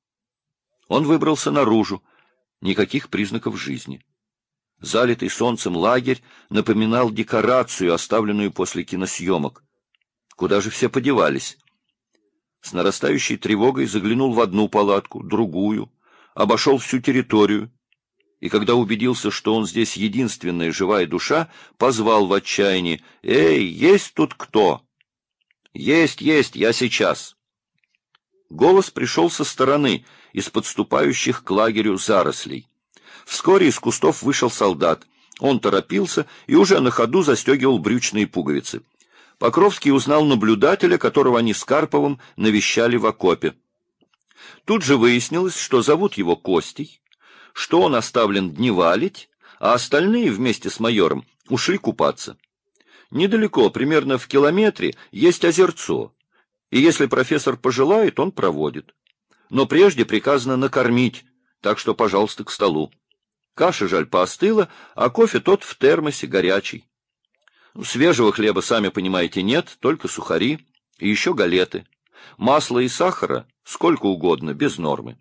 S1: Он выбрался наружу. Никаких признаков жизни. Залитый солнцем лагерь напоминал декорацию, оставленную после киносъемок. Куда же все подевались? С нарастающей тревогой заглянул в одну палатку, другую, обошел всю территорию, и когда убедился, что он здесь единственная живая душа, позвал в отчаянии: «Эй, есть тут кто?» «Есть, есть, я сейчас». Голос пришел со стороны, из подступающих к лагерю зарослей. Вскоре из кустов вышел солдат. Он торопился и уже на ходу застегивал брючные пуговицы. Покровский узнал наблюдателя, которого они с Карповым навещали в окопе. Тут же выяснилось, что зовут его Костей, что он оставлен дневалить, а остальные вместе с майором ушли купаться. Недалеко, примерно в километре, есть озерцо, и если профессор пожелает, он проводит. Но прежде приказано накормить, так что, пожалуйста, к столу. Каша, жаль, поостыла, а кофе тот в термосе горячий. Свежего хлеба, сами понимаете, нет, только сухари и еще галеты. Масла и сахара сколько угодно, без нормы.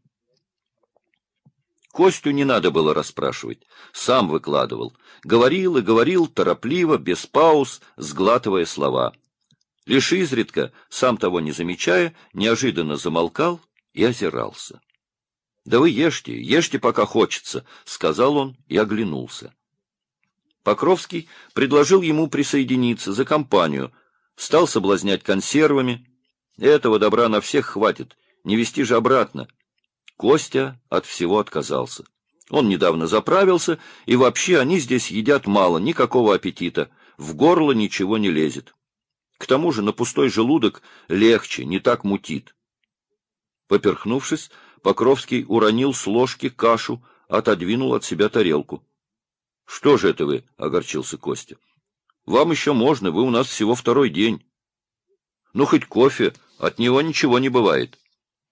S1: Костю не надо было расспрашивать, сам выкладывал. Говорил и говорил торопливо, без пауз, сглатывая слова. Лишь изредка, сам того не замечая, неожиданно замолкал и озирался. — Да вы ешьте, ешьте, пока хочется, — сказал он и оглянулся. Покровский предложил ему присоединиться за компанию, стал соблазнять консервами. Этого добра на всех хватит, не везти же обратно. Костя от всего отказался. Он недавно заправился, и вообще они здесь едят мало, никакого аппетита, в горло ничего не лезет. К тому же на пустой желудок легче, не так мутит. Поперхнувшись, Покровский уронил с ложки кашу, отодвинул от себя тарелку. — Что же это вы? — огорчился Костя. — Вам еще можно, вы у нас всего второй день. Ну, хоть кофе, от него ничего не бывает.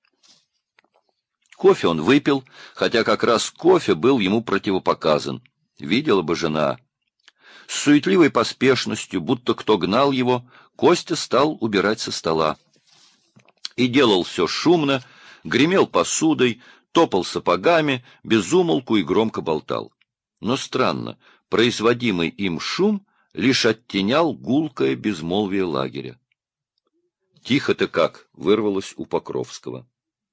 S1: Кофе он выпил, хотя как раз кофе был ему противопоказан. Видела бы жена. С суетливой поспешностью, будто кто гнал его, Костя стал убирать со стола. и делал все шумно, гремел посудой, топал сапогами, без умолку и громко болтал. Но странно, производимый им шум лишь оттенял гулкое безмолвие лагеря. «Тихо-то как!» — вырвалось у Покровского.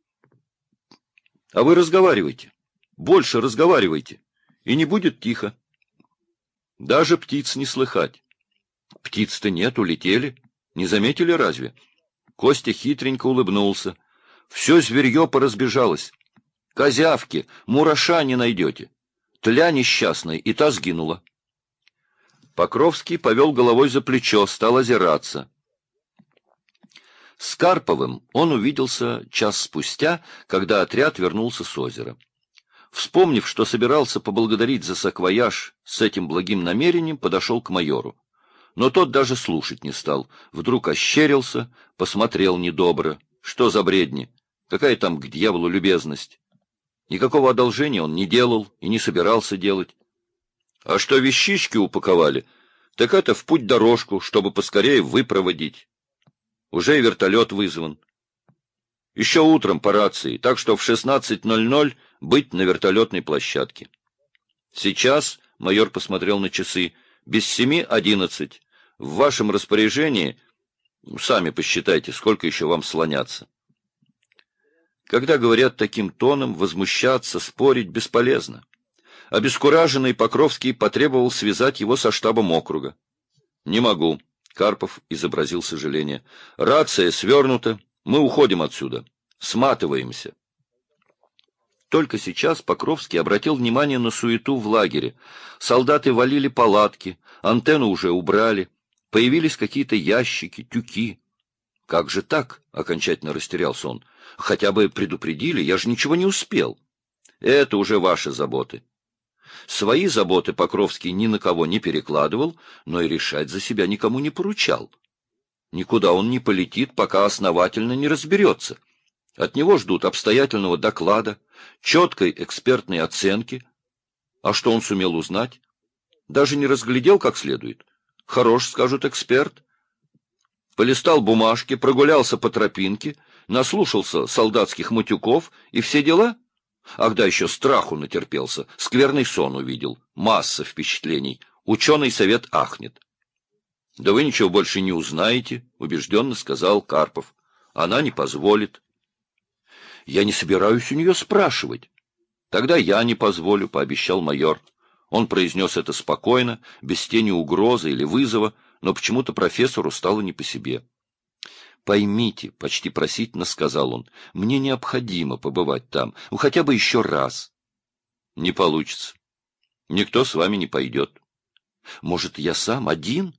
S1: «А вы разговаривайте, больше разговаривайте, и не будет тихо. Даже птиц не слыхать». «Птиц-то нет, улетели. Не заметили разве?» Костя хитренько улыбнулся. «Все зверье поразбежалось. Козявки, мураша не найдете. Тля несчастная, и та сгинула». Покровский повел головой за плечо, стал озираться. С Карповым он увиделся час спустя, когда отряд вернулся с озера. Вспомнив, что собирался поблагодарить за саквояж, с этим благим намерением подошел к майору. Но тот даже слушать не стал. Вдруг ощерился, посмотрел недобро. Что за бредни? Какая там к дьяволу любезность? Никакого одолжения он не делал и не собирался делать. А что вещички упаковали, так это в путь-дорожку, чтобы поскорее выпроводить. Уже и вертолет вызван. Еще утром по рации, так что в 16:00 быть на вертолетной площадке. Сейчас, майор посмотрел на часы, без 7:11. В вашем распоряжении, сами посчитайте, сколько еще вам слоняться. Когда говорят таким тоном, возмущаться, спорить бесполезно. Обескураженный Покровский потребовал связать его со штабом округа. «Не могу», — Карпов изобразил сожаление. «Рация свернута, мы уходим отсюда, сматываемся». Только сейчас Покровский обратил внимание на суету в лагере. Солдаты валили палатки, антенну уже убрали, появились какие-то ящики, тюки. «Как же так?» — окончательно растерялся он. «Хотя бы предупредили, я же ничего не успел». «Это уже ваши заботы». Свои заботы Покровский ни на кого не перекладывал, но и решать за себя никому не поручал. Никуда он не полетит, пока основательно не разберется. От него ждут обстоятельного доклада, четкой экспертной оценки. А что он сумел узнать? Даже не разглядел как следует. Хорош, скажут, эксперт. Полистал бумажки, прогулялся по тропинке, наслушался солдатских матюков и все дела. Ах да, еще страху натерпелся, скверный сон увидел, масса впечатлений. Ученый совет ахнет. — Да вы ничего больше не узнаете, — убежденно сказал Карпов. — Она не позволит. — Я не собираюсь у нее спрашивать. — Тогда я не позволю, — пообещал майор. Он произнес это спокойно, без тени угрозы или вызова, но почему-то профессору стало не по себе. «Поймите», — почти просительно сказал он, — «мне необходимо побывать там, хотя бы еще раз». «Не получится. Никто с вами не пойдет». «Может, я сам, один?»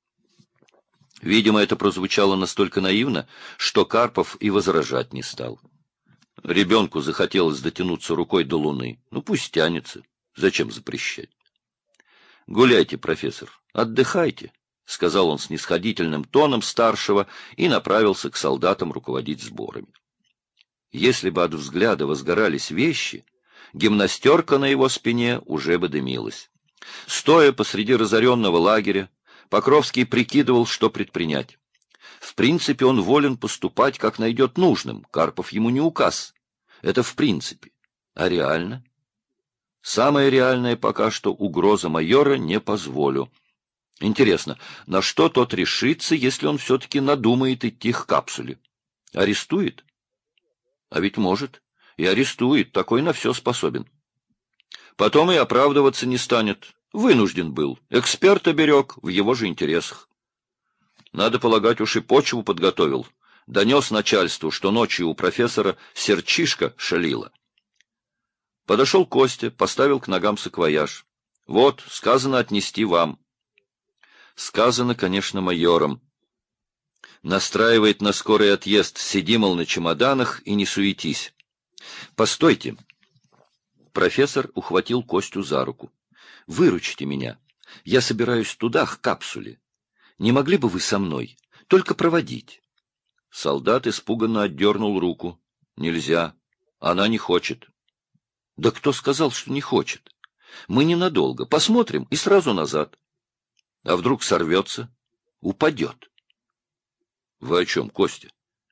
S1: Видимо, это прозвучало настолько наивно, что Карпов и возражать не стал. Ребенку захотелось дотянуться рукой до луны. Ну, пусть тянется. Зачем запрещать? «Гуляйте, профессор, отдыхайте», — сказал он снисходительным тоном старшего и направился к солдатам руководить сборами. Если бы от взгляда возгорались вещи, гимнастерка на его спине уже бы дымилась. Стоя посреди разоренного лагеря, Покровский прикидывал, что предпринять. В принципе, он волен поступать, как найдет нужным, Карпов ему не указ. Это в принципе. А реально? Самое реальное пока что угроза майора «не позволю». Интересно, на что тот решится, если он все-таки надумает идти к капсуле? Арестует? А ведь может. И арестует, такой на все способен. Потом и оправдываться не станет. Вынужден был. Эксперта берег в его же интересах. Надо полагать, уж и почву подготовил. Донес начальству, что ночью у профессора серчишка шалила. Подошел Костя, поставил к ногам саквояж. Вот, сказано отнести вам. Сказано, конечно, майором. Настраивает на скорый отъезд. Сиди, мол, на чемоданах и не суетись. Постойте. Профессор ухватил Костю за руку. Выручите меня. Я собираюсь туда, к капсуле. Не могли бы вы со мной? Только проводить. Солдат испуганно отдернул руку. Нельзя. Она не хочет. Да кто сказал, что не хочет? Мы ненадолго. Посмотрим и сразу назад. А вдруг сорвется? Упадет. Вы о чем, Костя?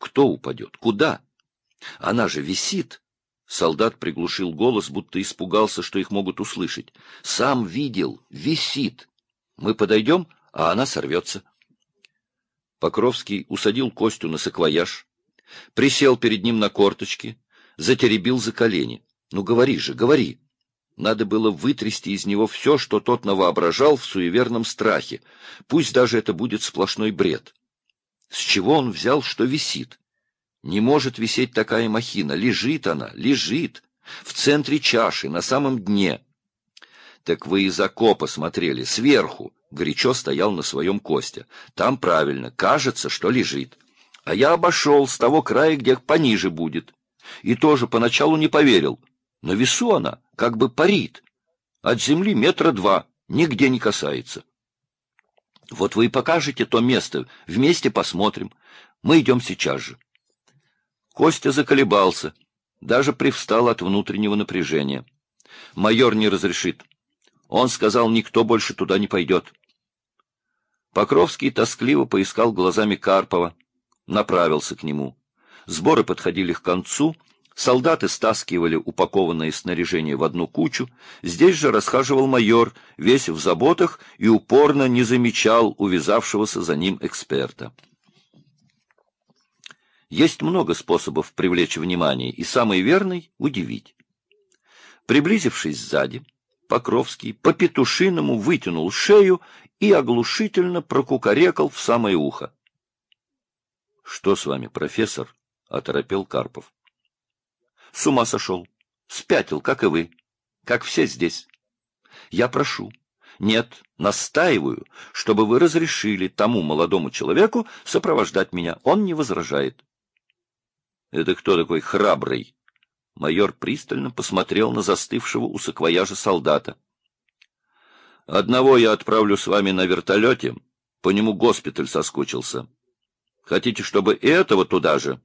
S1: Кто упадет? Куда? Она же висит. Солдат приглушил голос, будто испугался, что их могут услышать. Сам видел. Висит. Мы подойдем, а она сорвется. Покровский усадил Костю на саквояж, присел перед ним на корточки, затеребил за колени. Ну, говори же, говори. Надо было вытрясти из него все, что тот навоображал в суеверном страхе. Пусть даже это будет сплошной бред. С чего он взял, что висит? Не может висеть такая махина. Лежит она, лежит. В центре чаши, на самом дне. Так вы из окопа смотрели, сверху. Горячо стоял на своем Костя. Там правильно, кажется, что лежит. А я обошел с того края, где пониже будет. И тоже поначалу не поверил. На весу она как бы парит. От земли 2 метра, нигде не касается. Вот вы и покажете то место, вместе посмотрим. Мы идем сейчас же. Костя заколебался, даже привстал от внутреннего напряжения. Майор не разрешит. Он сказал, никто больше туда не пойдет. Покровский тоскливо поискал глазами Карпова, направился к нему. Сборы подходили к концу, солдаты стаскивали упакованное снаряжение в одну кучу, здесь же расхаживал майор, весь в заботах, и упорно не замечал увязавшегося за ним эксперта. Есть много способов привлечь внимание, и самый верный — удивить. Приблизившись сзади, Покровский по-петушиному вытянул шею и оглушительно прокукарекал в самое ухо. — Что с вами, профессор? — оторопел Карпов. — С ума сошел. Спятил, как и вы. Как все здесь. Я прошу. Нет, настаиваю, чтобы вы разрешили тому молодому человеку сопровождать меня. Он не возражает. — Это кто такой храбрый? Майор пристально посмотрел на застывшего у саквояжа солдата. — Одного я отправлю с вами на вертолете, по нему госпиталь соскучился. Хотите, чтобы и этого туда же?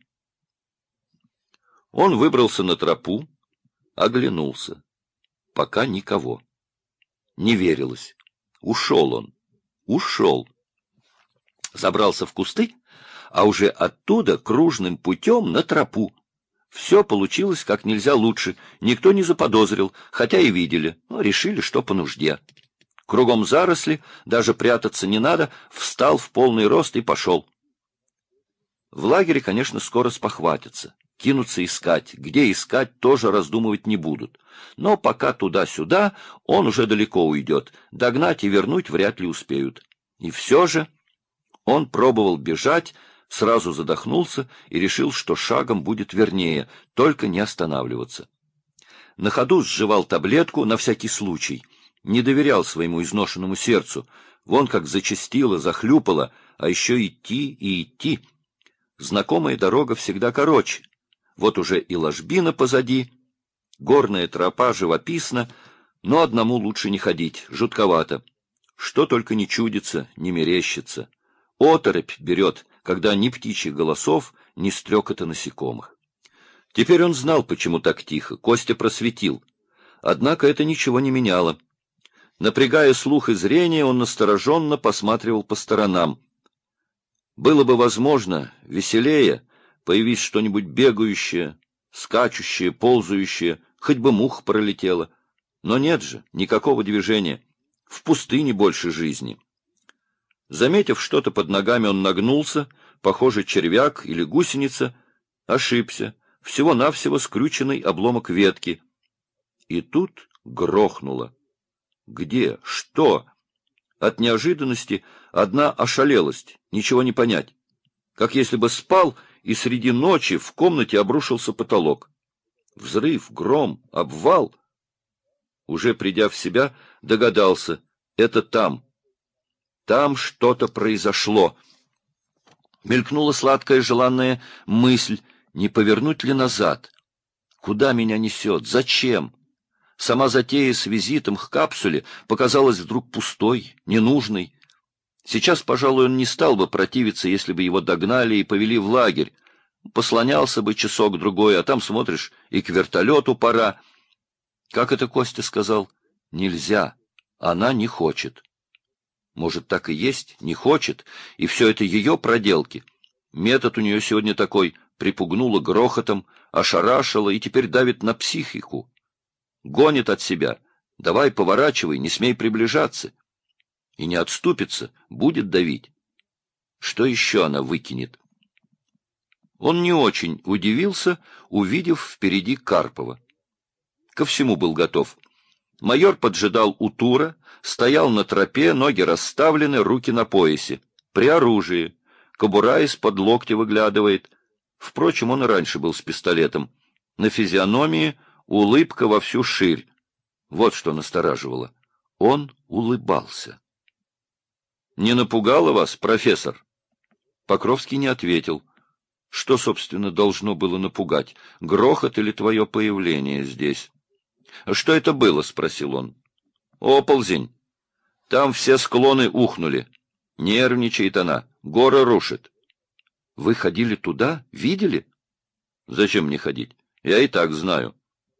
S1: Он выбрался на тропу, оглянулся. Пока никого. Не верилось. Ушел он. Ушел. Забрался в кусты, а уже оттуда кружным путем на тропу. Все получилось как нельзя лучше, никто не заподозрил, хотя и видели, но решили, что по нужде. Кругом заросли, даже прятаться не надо, встал в полный рост и пошел. В лагере, конечно, скоро спохватятся, кинутся искать, где искать тоже раздумывать не будут. Но пока туда-сюда, он уже далеко уйдет, догнать и вернуть вряд ли успеют. И все же он пробовал бежать, сразу задохнулся и решил, что шагом будет вернее, только не останавливаться. На ходу сживал таблетку на всякий случай, не доверял своему изношенному сердцу, вон как зачастило, захлюпало, а еще идти и идти. Знакомая дорога всегда короче, вот уже и ложбина позади, горная тропа живописна, но одному лучше не ходить, жутковато. Что только не чудится, не мерещится. Оторопь берет, когда ни птичьих голосов, ни стрекота насекомых. Теперь он знал, почему так тихо, Костя просветил. Однако это ничего не меняло. Напрягая слух и зрение, он настороженно посматривал по сторонам. Было бы возможно, веселее, появись что-нибудь бегающее, скачущее, ползающее, хоть бы муха пролетела. Но нет же, никакого движения. В пустыне больше жизни. Заметив что-то под ногами, он нагнулся, похоже, червяк или гусеница, ошибся, всего-навсего скрюченный обломок ветки. И тут грохнуло. Где? Что? От неожиданности одна ошалелость, ничего не понять. Как если бы спал, и среди ночи в комнате обрушился потолок. Взрыв, гром, обвал. Уже придя в себя, догадался — это там. Там что-то произошло. Мелькнула сладкая желанная мысль, не повернуть ли назад. Куда меня несет? Зачем? Сама затея с визитом к капсуле показалась вдруг пустой, ненужной. Сейчас, пожалуй, он не стал бы противиться, если бы его догнали и повели в лагерь. Послонялся бы часок-другой, а там, смотришь, и к вертолету пора. Как это Костя сказал? Нельзя. Она не хочет. Может, так и есть, не хочет, и все это ее проделки. Метод у нее сегодня такой: припугнула грохотом, ошарашила и теперь давит на психику. Гонит от себя. Давай, поворачивай, не смей приближаться. И не отступится, будет давить. Что еще она выкинет? Он не очень удивился, увидев впереди Карпова. Ко всему был готов. Майор поджидал у Тура, стоял на тропе, ноги расставлены, руки на поясе, при оружии. Кобура из-под локтя выглядывает. Впрочем, он и раньше был с пистолетом. На физиономии улыбка во всю ширь. Вот что настораживало. Он улыбался. — Не напугало вас, профессор? Покровский не ответил. Что, собственно, должно было напугать? Грохот или твое появление здесь? — Что это было? — спросил он. — Оползень. Там все склоны ухнули. Нервничает она. Горы рушит. — Вы ходили туда? Видели? — Зачем мне ходить? Я и так знаю.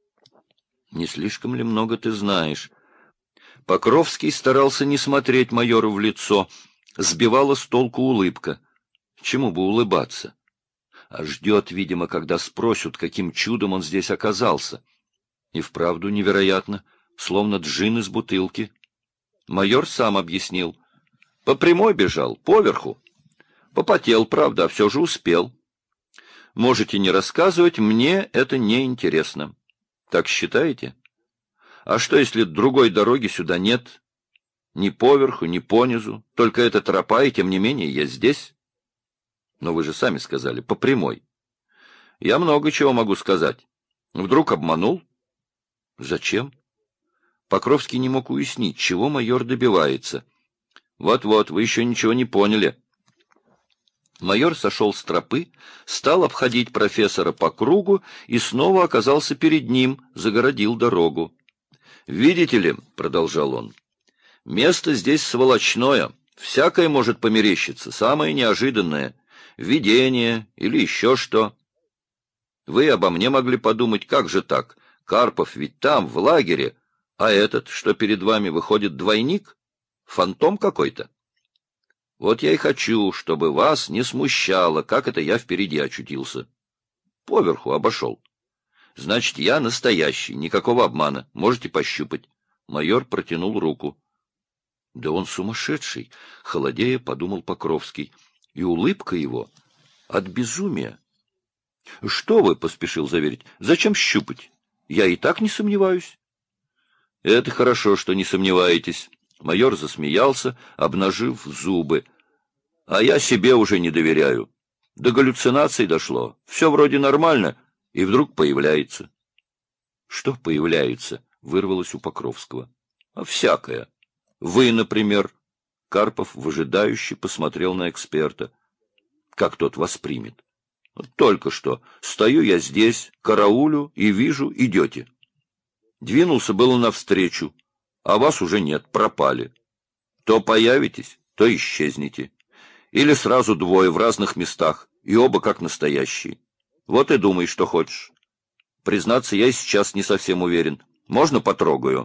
S1: — Не слишком ли много ты знаешь? Покровский старался не смотреть майору в лицо. Сбивала с толку улыбка. Чему бы улыбаться? А ждет, видимо, когда спросят, каким чудом он здесь оказался. И вправду невероятно, словно джин из бутылки. Майор сам объяснил. По прямой бежал, поверху. Попотел, правда, а все же успел. Можете не рассказывать, мне это не интересно. Так считаете? А что, если другой дороги сюда нет? Ни поверху, ни понизу, только эта тропа, и тем не менее я здесь. Но вы же сами сказали, по прямой. Я много чего могу сказать. Вдруг обманул? Зачем? Покровский не мог уяснить, чего майор добивается. Вот-вот, вы еще ничего не поняли. Майор сошел с тропы, стал обходить профессора по кругу и снова оказался перед ним, загородил дорогу. «Видите ли, — продолжал он, — место здесь сволочное, всякое может померещиться, самое неожиданное, видение или еще что. Вы обо мне могли подумать, как же так? Карпов ведь там, в лагере, а этот, что перед вами, выходит двойник? Фантом какой-то? Вот я и хочу, чтобы вас не смущало, как это я впереди очутился. Поверху обошел. Значит, я настоящий, никакого обмана, можете пощупать. Майор протянул руку. Да он сумасшедший, холодея, подумал Покровский, и улыбка его от безумия. — Что вы, — поспешил заверить, — зачем щупать? Я и так не сомневаюсь. — Это хорошо, что не сомневаетесь. Майор засмеялся, обнажив зубы. — А я себе уже не доверяю. До галлюцинаций дошло. Все вроде нормально, и вдруг появляется. — Что появляется? — вырвалось у Покровского. — А всякое. Вы, например. Карпов выжидающе посмотрел на эксперта. Как тот воспримет? Только что. Стою я здесь, караулю, и вижу, идете. Двинулся было навстречу, а вас уже нет, пропали. То появитесь, то исчезнете. Или сразу двое в разных местах, и оба как настоящие. Вот и думай, что хочешь. Признаться, я и сейчас не совсем уверен. Можно потрогаю?»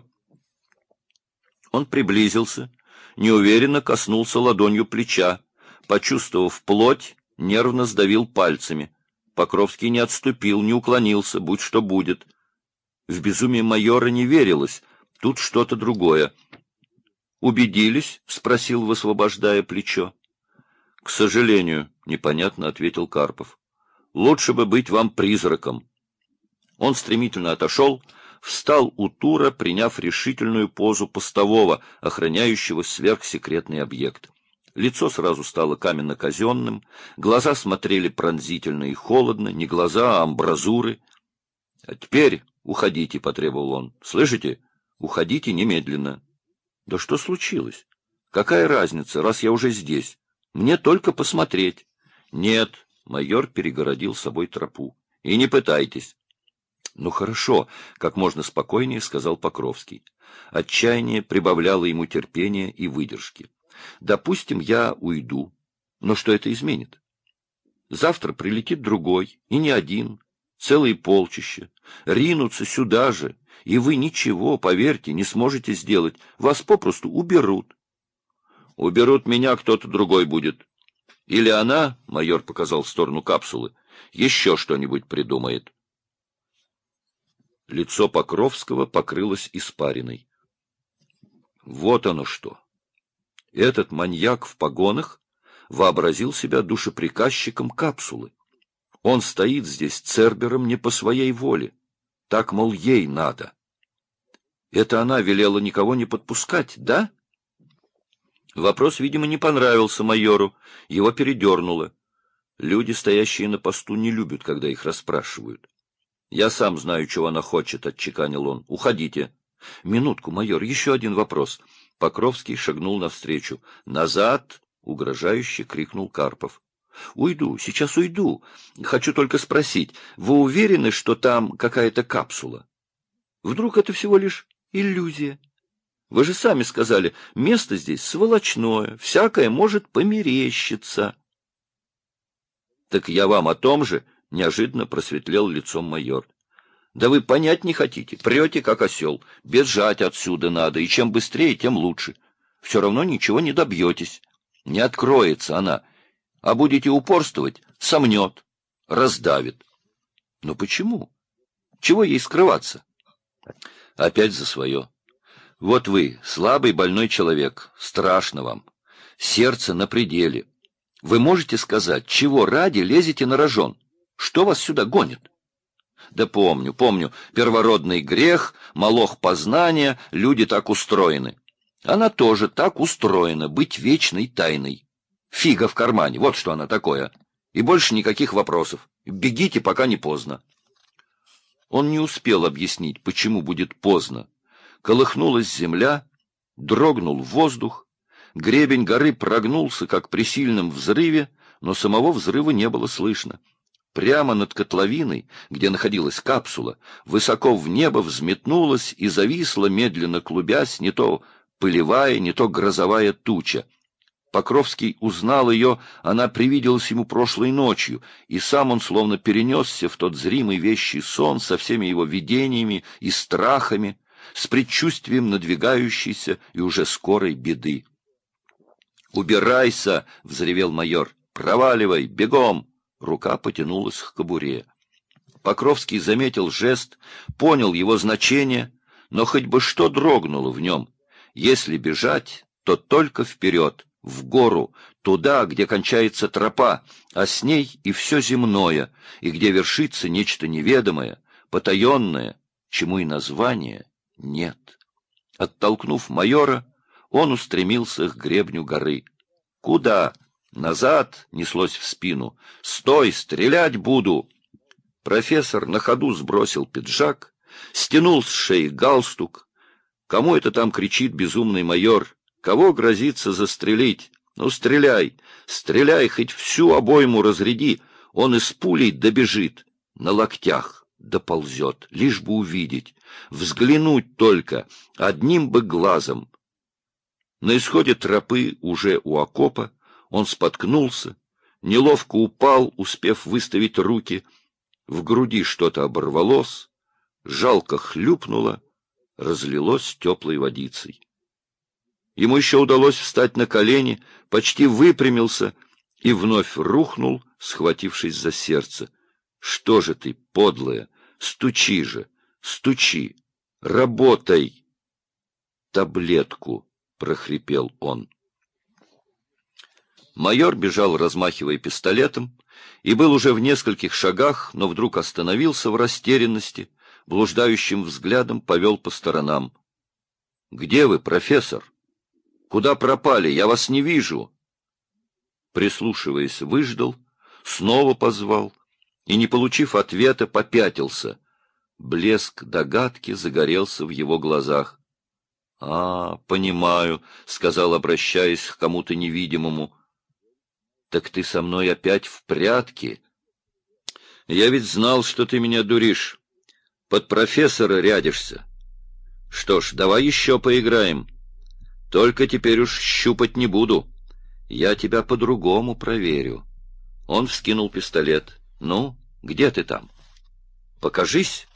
S1: Он приблизился, неуверенно коснулся ладонью плеча, почувствовав плоть, нервно сдавил пальцами. Покровский не отступил, не уклонился, будь что будет. В безумие майора не верилось, тут что-то другое. «Убедились?» — спросил, высвобождая плечо. «К сожалению», — непонятно ответил Карпов. «Лучше бы быть вам призраком». Он стремительно отошел, встал у Тура, приняв решительную позу постового, охраняющего сверхсекретный объект. Лицо сразу стало каменно-казенным, глаза смотрели пронзительно и холодно, не глаза, а амбразуры. — А теперь уходите, — потребовал он. — Слышите? Уходите немедленно. — Да что случилось? Какая разница, раз я уже здесь? Мне только посмотреть. — Нет, — майор перегородил собой тропу. — И не пытайтесь. — Ну хорошо, — как можно спокойнее сказал Покровский. Отчаяние прибавляло ему терпения и выдержки. Допустим, я уйду. Но что это изменит? Завтра прилетит другой, и не один, целые полчища. Ринутся сюда же, и вы ничего, поверьте, не сможете сделать. Вас попросту уберут. Уберут меня, кто-то другой будет. Или она, — майор показал в сторону капсулы, — еще что-нибудь придумает. Лицо Покровского покрылось испариной. Вот оно что! Этот маньяк в погонах вообразил себя душеприказчиком капсулы. Он стоит здесь цербером не по своей воле. Так, мол, ей надо. Это она велела никого не подпускать, да? Вопрос, видимо, не понравился майору. Его передернуло. Люди, стоящие на посту, не любят, когда их расспрашивают. «Я сам знаю, чего она хочет», — отчеканил он. «Уходите». «Минутку, майор, еще один вопрос». Покровский шагнул навстречу. «Назад!» — угрожающе крикнул Карпов. «Уйду, сейчас уйду. Хочу только спросить, вы уверены, что там какая-то капсула? Вдруг это всего лишь иллюзия? Вы же сами сказали, место здесь сволочное, всякое может померещиться». «Так я вам о том же», — неожиданно просветлел лицом майор. «Да вы понять не хотите, прете, как осел. Бежать отсюда надо, и чем быстрее, тем лучше. Все равно ничего не добьетесь. Не откроется она. А будете упорствовать — сомнет, раздавит». «Но почему? Чего ей скрываться?» «Опять за свое. Вот вы, слабый больной человек, страшно вам. Сердце на пределе. Вы можете сказать, чего ради лезете на рожон? Что вас сюда гонит?» «Да помню, первородный грех, молох познания, люди так устроены. Она тоже так устроена, быть вечной тайной. Фига в кармане, вот что она такое. И больше никаких вопросов. Бегите, пока не поздно». Он не успел объяснить, почему будет поздно. Колыхнулась земля, дрогнул воздух, гребень горы прогнулся, как при сильном взрыве, но самого взрыва не было слышно. Прямо над котловиной, где находилась капсула, высоко в небо взметнулась и зависла, медленно клубясь, не то пылевая, не то грозовая туча. Покровский узнал ее, она привиделась ему прошлой ночью, и сам он словно перенесся в тот зримый вещий сон со всеми его видениями и страхами, с предчувствием надвигающейся и уже скорой беды. «Убирайся!» — взревел майор. «Проваливай! Бегом!» Рука потянулась к кобуре. Покровский заметил жест, понял его значение, но хоть бы что дрогнуло в нем. Если бежать, то только вперед, в гору, туда, где кончается тропа, а с ней и все земное, и где вершится нечто неведомое, потаенное, чему и названия нет. Оттолкнув майора, он устремился к гребню горы. «Куда?» «Назад!» — неслось в спину. «Стой! Стрелять буду!» Профессор на ходу сбросил пиджак, стянул с шеи галстук. Кому это там кричит безумный майор? Кого грозится застрелить? Ну, стреляй! Стреляй, хоть всю обойму разряди. Он из пулей добежит. На локтях доползет, лишь бы увидеть. Взглянуть только, одним бы глазом. На исходе тропы, уже у окопа, он споткнулся, неловко упал, успев выставить руки. В груди что-то оборвалось, жалко хлюпнуло, разлилось теплой водицей. Ему еще удалось встать на колени, почти выпрямился и вновь рухнул, схватившись за сердце. «Что же ты, подлая? Стучи же, стучи, работай!» «Таблетку!» — прохрипел он. Майор бежал, размахивая пистолетом, и был уже в нескольких шагах, но вдруг остановился в растерянности, блуждающим взглядом повел по сторонам. «Где вы, профессор? Куда пропали? Я вас не вижу!» Прислушиваясь, выждал, снова позвал, и, не получив ответа, попятился. Блеск догадки загорелся в его глазах. Понимаю», — сказал, обращаясь к кому-то невидимому. «Так ты со мной опять в прятки? Я ведь знал, что ты меня дуришь. Под профессора рядишься. Что ж, давай еще поиграем. Только теперь уж щупать не буду. Я тебя по-другому проверю». Он вскинул пистолет. «Ну, где ты там? Покажись».